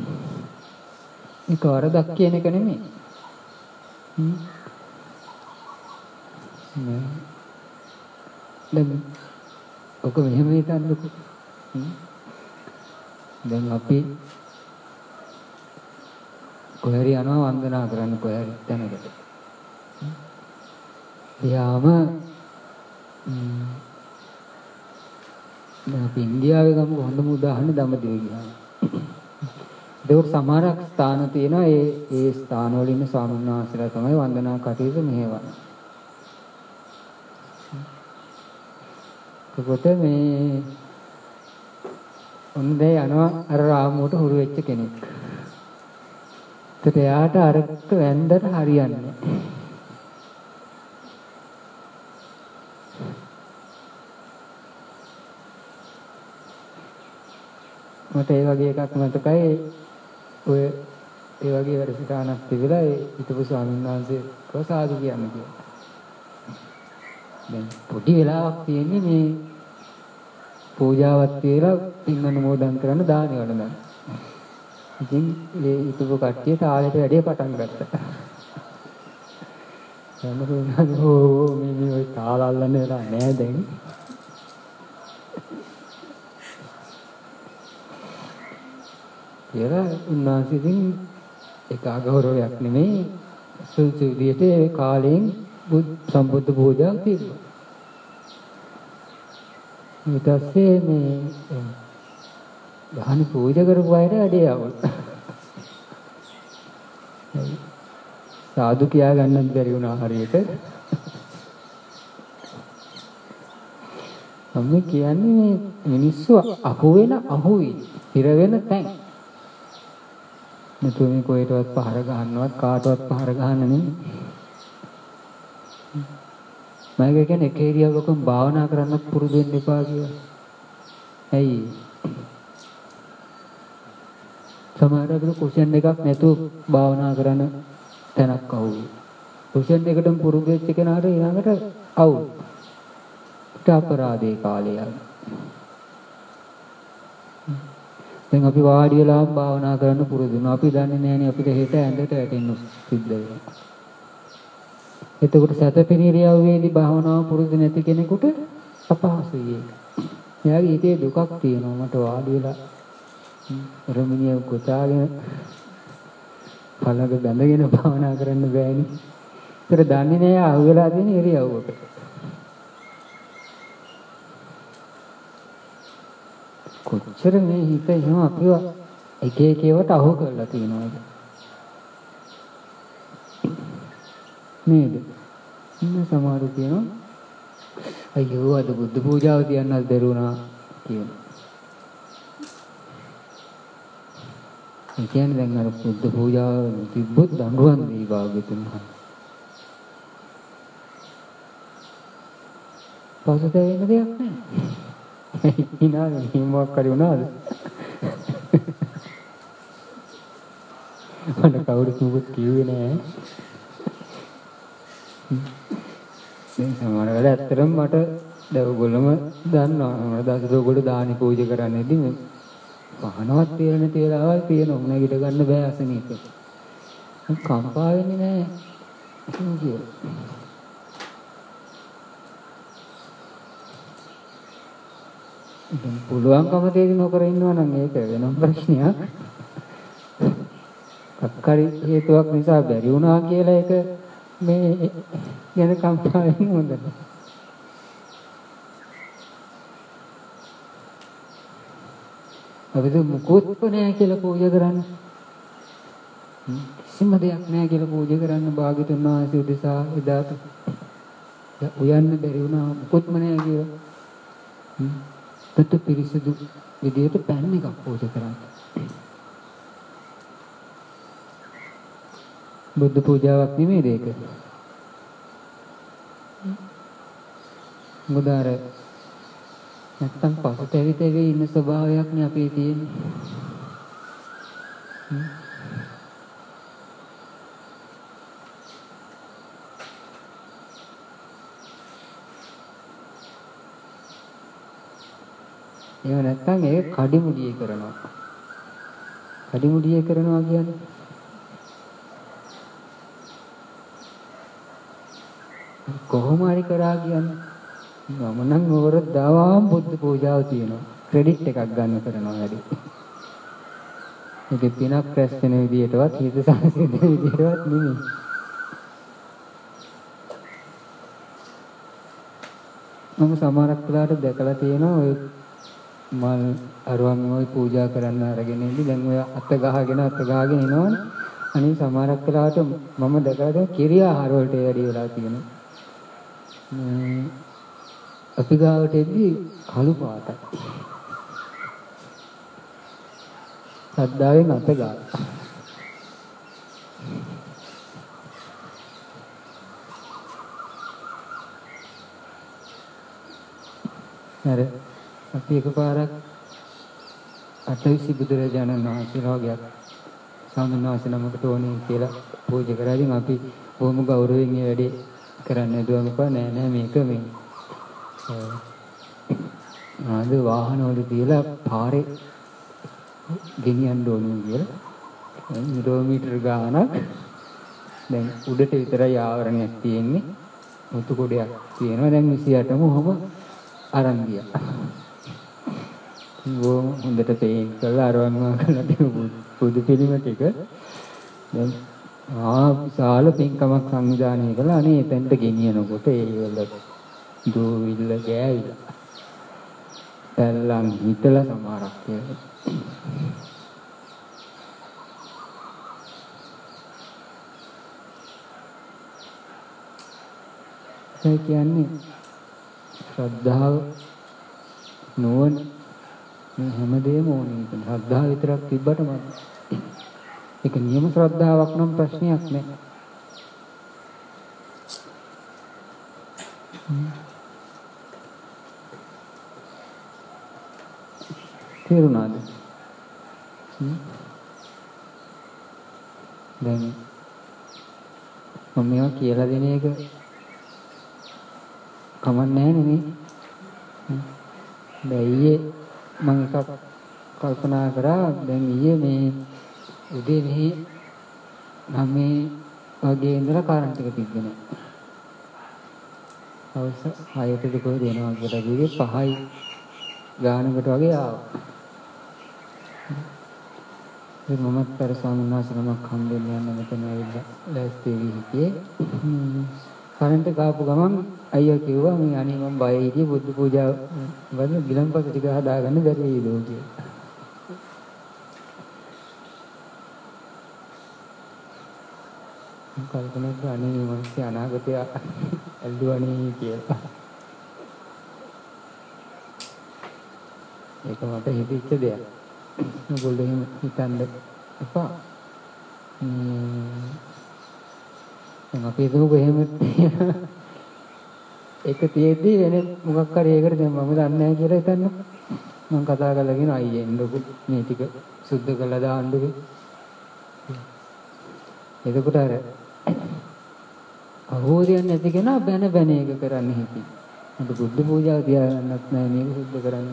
ඒක වරදක් කියන එක නෙමෙයි. දැන් ඔක මෙහෙම හිතන්නකෝ. දැන් අපි කොහරි යනවා වන්දනා කරන්න කොහරි තැනකට. යාම දැන් අපි ඉන්දියාවේ ගමු හොඳම උදාහරණ දඹදිව ගියාම. ඒක සමහරක් ස්ථාන තියෙනවා ඒ ස්ථාන වල ඉන්න ස්වාමීන් වහන්සේලා තමයි වන්දනා කටයුතු මෙහෙවන්නේ. එතකොට මේ ඔන්නේ යනවා අර රාමුවට හුරු වෙච්ච කෙනෙක්. ඒත් එයාට අරක වැන්දට හරියන්නේ නැහැ. මට ඒ වගේ එකක් මතකයි ඔය ඒ වගේ වැඩසටහනක් තිබිලා ඒ හිටපු ස්වාමීන් වහන්සේ කොසාදු කියන්නේ කියලා. දැන් පොඩි වෙලාවක් තියෙන්නේ මේ පූජාවක් තියලා පින් අනුමෝදන් කරන්න දානි වඩන. ඉතින් ඒ හිටපු කට්ටිය තාලෙට වැඩේ පටන් ගත්තා. යන්නකෝ මේ ඔය තාල අල්ලන්න වෙලා නෑ දැන්. කියලා උන්වහන්සේ ඉතින් ඒක අගෞරවයක් නෙමෙයි සුසු විදියට ඒ කාලයෙන් සම්බුද්ධ පූජාවක් තිබ්බා. ඊට පස්සේ මේ ගහනි පූජා කරපු අයට වැඩේ ආවොත් සාදු කියා ගන්නත් බැරි වුණා හරියට. මම කියන්නේ මේ මිනිස්සු අහු වෙන අහුයි හිර වෙන තැන්. නැතු මේ කොහෙටවත් පහර ගන්නවත් කාටවත් පහර ගන්න නෙමෙයි. මම කියන්නේ එක ඉරියව්වකම භාවනා කරන්න පුරුදු වෙන්න එපා කියලා. ඇයි? සමහර අය කුෂන් එකක් නැතුව භාවනා කරන තැනක් අවුයි. කුෂන් එකටම පුරුදු වෙච්ච කෙනාට ඊළඟට අවුයි. ඒක අපරාධේ කාලය යන. දැන් අපි වාඩි වෙලා භාවනා කරන්න පුරුදු වෙනවා. අපි දන්නේ නැහැනේ අපිට හෙට ඇඳට වැටෙන්න සිද්ධ වෙනවා. එතකොට සතපිරියව්වේදී භාවනාව පුරුදු නැති කෙනෙකුට අපහසුයි ඒක. එයාගේ හිතේ දුකක් තියෙනවා. මට වාඩි වෙලා රමිනිය කොටාගෙන පළඟ බැඳගෙන භාවනා කරන්න බෑනේ. ඒතර දන්නේ නැහැ අහු වෙලා තියෙන ඉරියව්වකට. කොච්චර මේ හිත එහෙම අපිව එක එක ඒවාට අහු කරලා තියෙනවද නේද? ඉන්න සමහරු කියනවා අයියෝ අද බුද්ධ පූජාව තියන්නත් බැරුණා කියනවා. ඒ කියන්නේ දැන් අර බුද්ධ පූජාව තිබ්බොත් දඬුවම් දී භාග්‍යතුන් වහන්සේ. පසුතැවෙන්න දෙයක් නැහැ. ඉනාලේ හිමවක් කරි වුණාද? මට කවුරුත් මොකද කිව්වේ නෑ. දැන් සමහර වෙලාවට ඇත්තටම මට දවගොල්ලම දන්නවා. මම දවස් ඔයගොල්ලෝ දානි පූජා කරන්නේදී මේ පහනවත් තියෙන නැති වෙලාවල් තියෙනවා. නැගිට ගන්න බෑ අසනීප. කම්පා වෙන්නේ නෑ. ඒක දැන් පුළුවන්කම තේරි නොකර ඉන්නවා නම් ඒක වෙනම ප්‍රශ්නයක්. අක්කරි හේතුවක් නිසා බැරි වුණා කියලා ඒක මේ ගැන කම්පා වෙන්න හොඳ නැහැ. අපිට මුකුත් නැහැ කියලා පූජා කරන්න. කිසිම දෙයක් නැහැ කියලා පූජා කරන්න භාග්‍යතුන් වහන්සේ උදෙසා එදාට උයන්න බැරි වුණා මුකුත්ම නැහැ කියලා. තත් පිරිසිදු විදියට පෑන් එකක් පූජා කරන්න. බුද්ධ පූජාවක් නෙමෙයි ඒක. මුදාර නැත්තම් පසුතැවි ඉන්න ස්වභාවයක් නේ අපේ තියෙන්නේ. එහෙම නැත්නම් ඒක කඩිමුඩියේ කරනවා. කඩිමුඩියේ කරනවා කියන්නේ කොහොම හරි කරා කියන්නේ මම නම් ඕවර දාවාම බුද්ධ පූජාව තියෙනවා. ක්‍රෙඩිට් එකක් ගන්න කරනවා වැඩි. ඒක පිනක් රැස් වෙන විදියටවත් හිත සංසිඳන විදියටවත් නෙමෙයි. මම සමහරක් වෙලාවට දැකලා තියෙනවා ඔය මල් අරුවන් ඔය පූජා කරන්න අරගෙන ඉඳි දැන් ඔය අත ගහගෙන එනවනේ. අනිත් සමහරක් වෙලාවට මම දැකලා තියෙන කිරි ආහාර වලට වැඩි වෙලා තියෙනවා. අපි ගාවට එද්දි කළු පාටයි. සද්දාවෙන් අත ගාලා. අර අපි එකපාරක් අටවිසි බුදුරජාණන් වහන්සේලා වගේ ස්වාමීන් වහන්සේ නමකට ඕනේ කියලා පූජා කරාදී අපි බොහොම ගෞරවයෙන් මේ වැඩේ කරන්න දුවම කව නෑ මේක මේ ආද වාහනවල තියලා පාරේ ගෙනියන්න ඕනේ කියලා කිලෝමීටර් ගාණක් දැන් උඩට විතරයි ආවරණයක් තියෙන්නේ මුතු කොටයක් තියෙනවා දැන් 28ම ඔහම අරන් ගියා. හොඳට පේන් කරලා අරවන්නවා කරලා තිබු බුදු පිළිම ටික දැන් විශාල පින්කමක් සංවිධානය කළා. අනේ එතෙන්ට ගෙනියනකොට ඒ වල දෝවිල්ල ගෑවිලා. පැල්ලන් හිටලා සමහරක් කියලා. ඒ කියන්නේ ශ්‍රද්ධාව නුවණ මේ හැමදේම ඕනේ. ශ්‍රද්ධාව විතරක් තිබ්බට මම ඒක නියම ශ්‍රද්ධාවක් නම් ප්‍රශ්නයක් නෑ. තේරුණාද? දැන් මම මේවා කියලා දෙන එක කමන්නේ නෙමෙයි. දැන් ඊයේ මම එකක් කල්පනා කරා. දැන් ඊයේ මේ උදේ මෙහි 9 වගේ ඉඳලා කරන්ට් එක තිබ්බේ නෑ. හවස 6ට කොහෙද එනවා කියලා කිව්වේ 5යි ගානකට වගේ ආවා. ඒ මමත් අර ස්වාමීන් වහන්සේ නමක් හම්බෙන්න යන මෙතන ඇවිල්ලා ලෑස්ති වෙවි හිටියේ. කරන්ට් එක ආපු ගමන් අයියා කිව්වා මේ අනේ මම බය හිටියේ බුද්ධ පූජාව වල ගිලන්පස ටික හදාගන්න බැරි වෙයිද කියලා. කල්පනා කරා අනේ මේ මිනිස්සු අනාගතය ඇල්ලුවනේ කියලා. ඒක මට හිතෙච්ච දෙයක්. ඔයගොල්ලෝ එහෙම හිතන්න එපා. දැන් අපි හිතමුකෝ එහෙම ඒක තියෙද්දි වෙන මොකක් හරි ඒකට දැන් මම දන්නේ නැහැ කියලා හිතන්න. මම කතා කරලා කියන අයියේ එන්නකො මේ ටික සුද්ධ කරලා දාන්නකො. එතකොට අර අවබෝධයක් නැති කෙනා බැන බැන ඒක කරන්න හිති. මට බුද්ධ පූජාව තියාගන්නත් නැහැ මේක සුද්ධ කරන්න.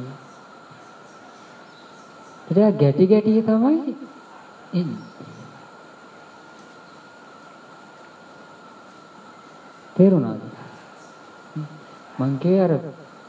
ඒක ගැටි ගැටි තමයි ඉන්නේ. තේරුණාද? මං කියේ අර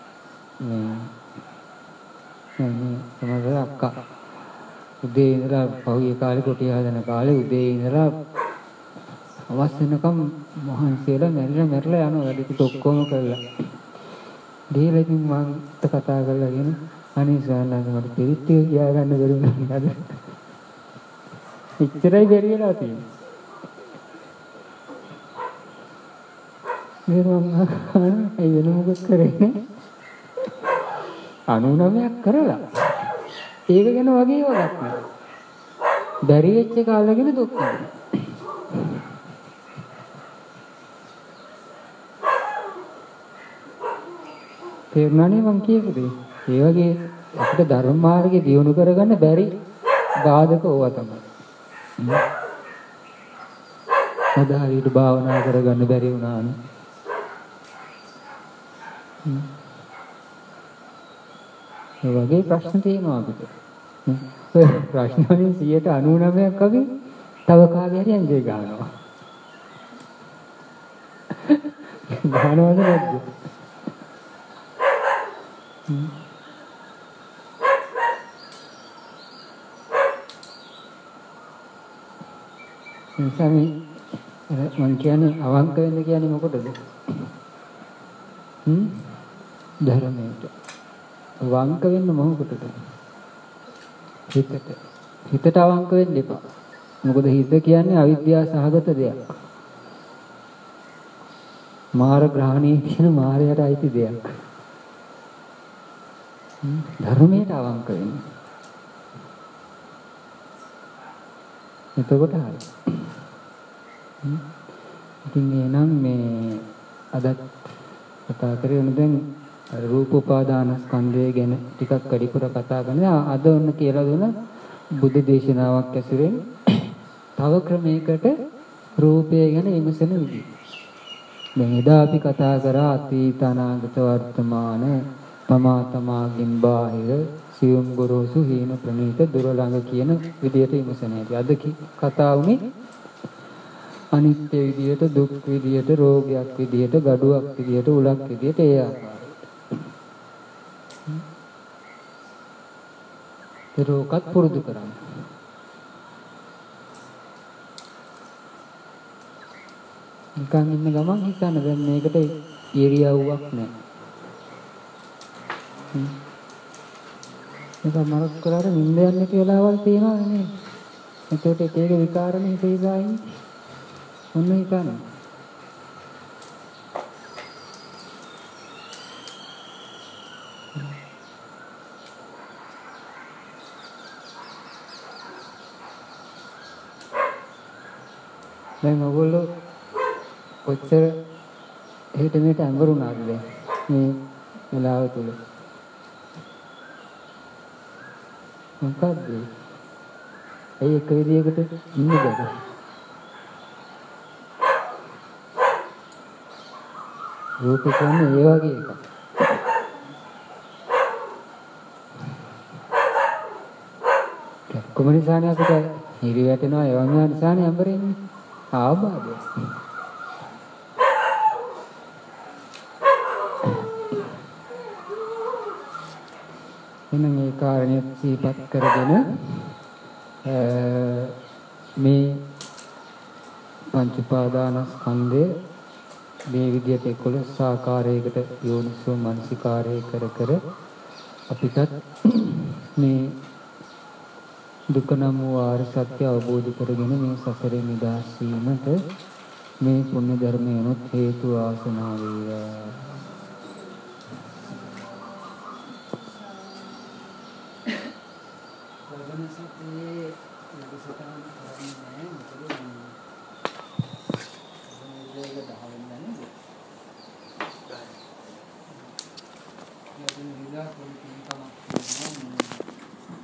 මේ සමහර අක්කා උදේ ඉඳලා පහුගිය කාලේ කොටිය හදන කාලේ උදේ ඉඳලා අවස් වෙනකම් මහන්සියලා මැරිලා යනවා වැඩ ටික ඔක්කොම කරලා. දීලා ඉතින් මං කතා කරලා කියන අනේ සානන්ද මට පිරිත් ටික කියා ගන්න බැරි වුණා නේද? ඉච්චරයි බැරි වෙලා තියෙන්නේ. ඒ වෙන මොකද කරන්නේ? 99ක් කරලා. ඒක ගැන වගේ වගක් නෑ. බැරි වෙච්ච එක අල්ලගෙන දුක් වෙනවා. තේරුණානේ මං කියපු දේ. ඒ වගේ අපිට ධර්ම මාර්ගේ දියුණු කරගන්න බැරි බාධක ඕවා තමයි. අද හරියට භාවනා කරගන්න බැරි වුණානේ. ඒ වගේ ප්‍රශ්න තියෙනවා අපිට. ඔය ප්‍රශ්න වලින් 99%ක් වගේ තව කාගේ හරි ඇඟේ ගන්නවා. ගන්නවද නැද්ද? ඉතින් මම කියන්නේ අවංක වෙන්න කියන්නේ මොකටද? ධර්මයට. වංක වෙන්න මොකටද? හිතට අවංක වෙන්න එපා. මොකද හිත කියන්නේ අවිද්‍යාව සහගත දෙයක්. මාර ග්‍රහණයේ තියෙන මායයට අයිති දෙයක්. ධර්මයට අවංක වෙන්න. එතකොට හරි. ඉතින් එහෙනම් මේ අද කතා කරගෙන දැන් රූප උපාදානස්කන්ධය ගැන ටිකක් වැඩිපුර කතා කරනවා. අද ඔන්න කියලා දුන බුද්ධ දේශනාවක් ඇසුරෙන් තව ක්‍රමයකට රූපය ගැන විමසන විදිහ. දැන් එදා අපි කතා කරා අතීත අනාගත වර්තමාන තමාගෙන් බාහිර සියුම් ගොරෝසු හීන ප්‍රණීත දුර ළඟ කියන විදිහට විමසන හැටි. අද කතා වුනේ අනිත්‍ය විදියට, දුක් විදියට, රෝගයක් විදියට, gaduwak විදියට, උලක් විදියට ඒ ආකාරයට. ඒකත් පුරුදු කරන්න. නිකන් ඉන්න ගමන් හිතන්න දැන් මේකට ඉරියව්වක් නැහැ. ඒක මරක් කරාට නිින්ද යන්නේ කියලාවල් තියනවා නේ. එතකොට එක එක විකාරණේ තේසායි. ඔන්න හිතන්න. දැන් ඔයගොල්ලෝ කොච්චර හෙට මෙට අඟුරුනාද දැන් මේ වෙලාව තුල මොකද්ද ඒ එක විදියකට ඉන්නද රූප කියන්නේ ඒ වගේ එකක් කොමනිසානේ අපිට හිරි වැටෙනවා ඒ වගේ නිසානේ අඹරෙන්නේ ආබාධය එනම් ඒ කාරණේ සිහිපත් කරගෙන මේ පංච උපාදානස්කන්ධය මේ විදිහට 11 ආකාරයකට යෝනිසෝ මනසිකාරය කර කර අපිටත් මේ දුක නම් වූ ආර්ය සත්‍ය අවබෝධ කරගෙන මේ සසරේ නිදහස් වීමට මේ පුණ්‍ය ධර්මයනොත් හේතු ආසනා වේවා.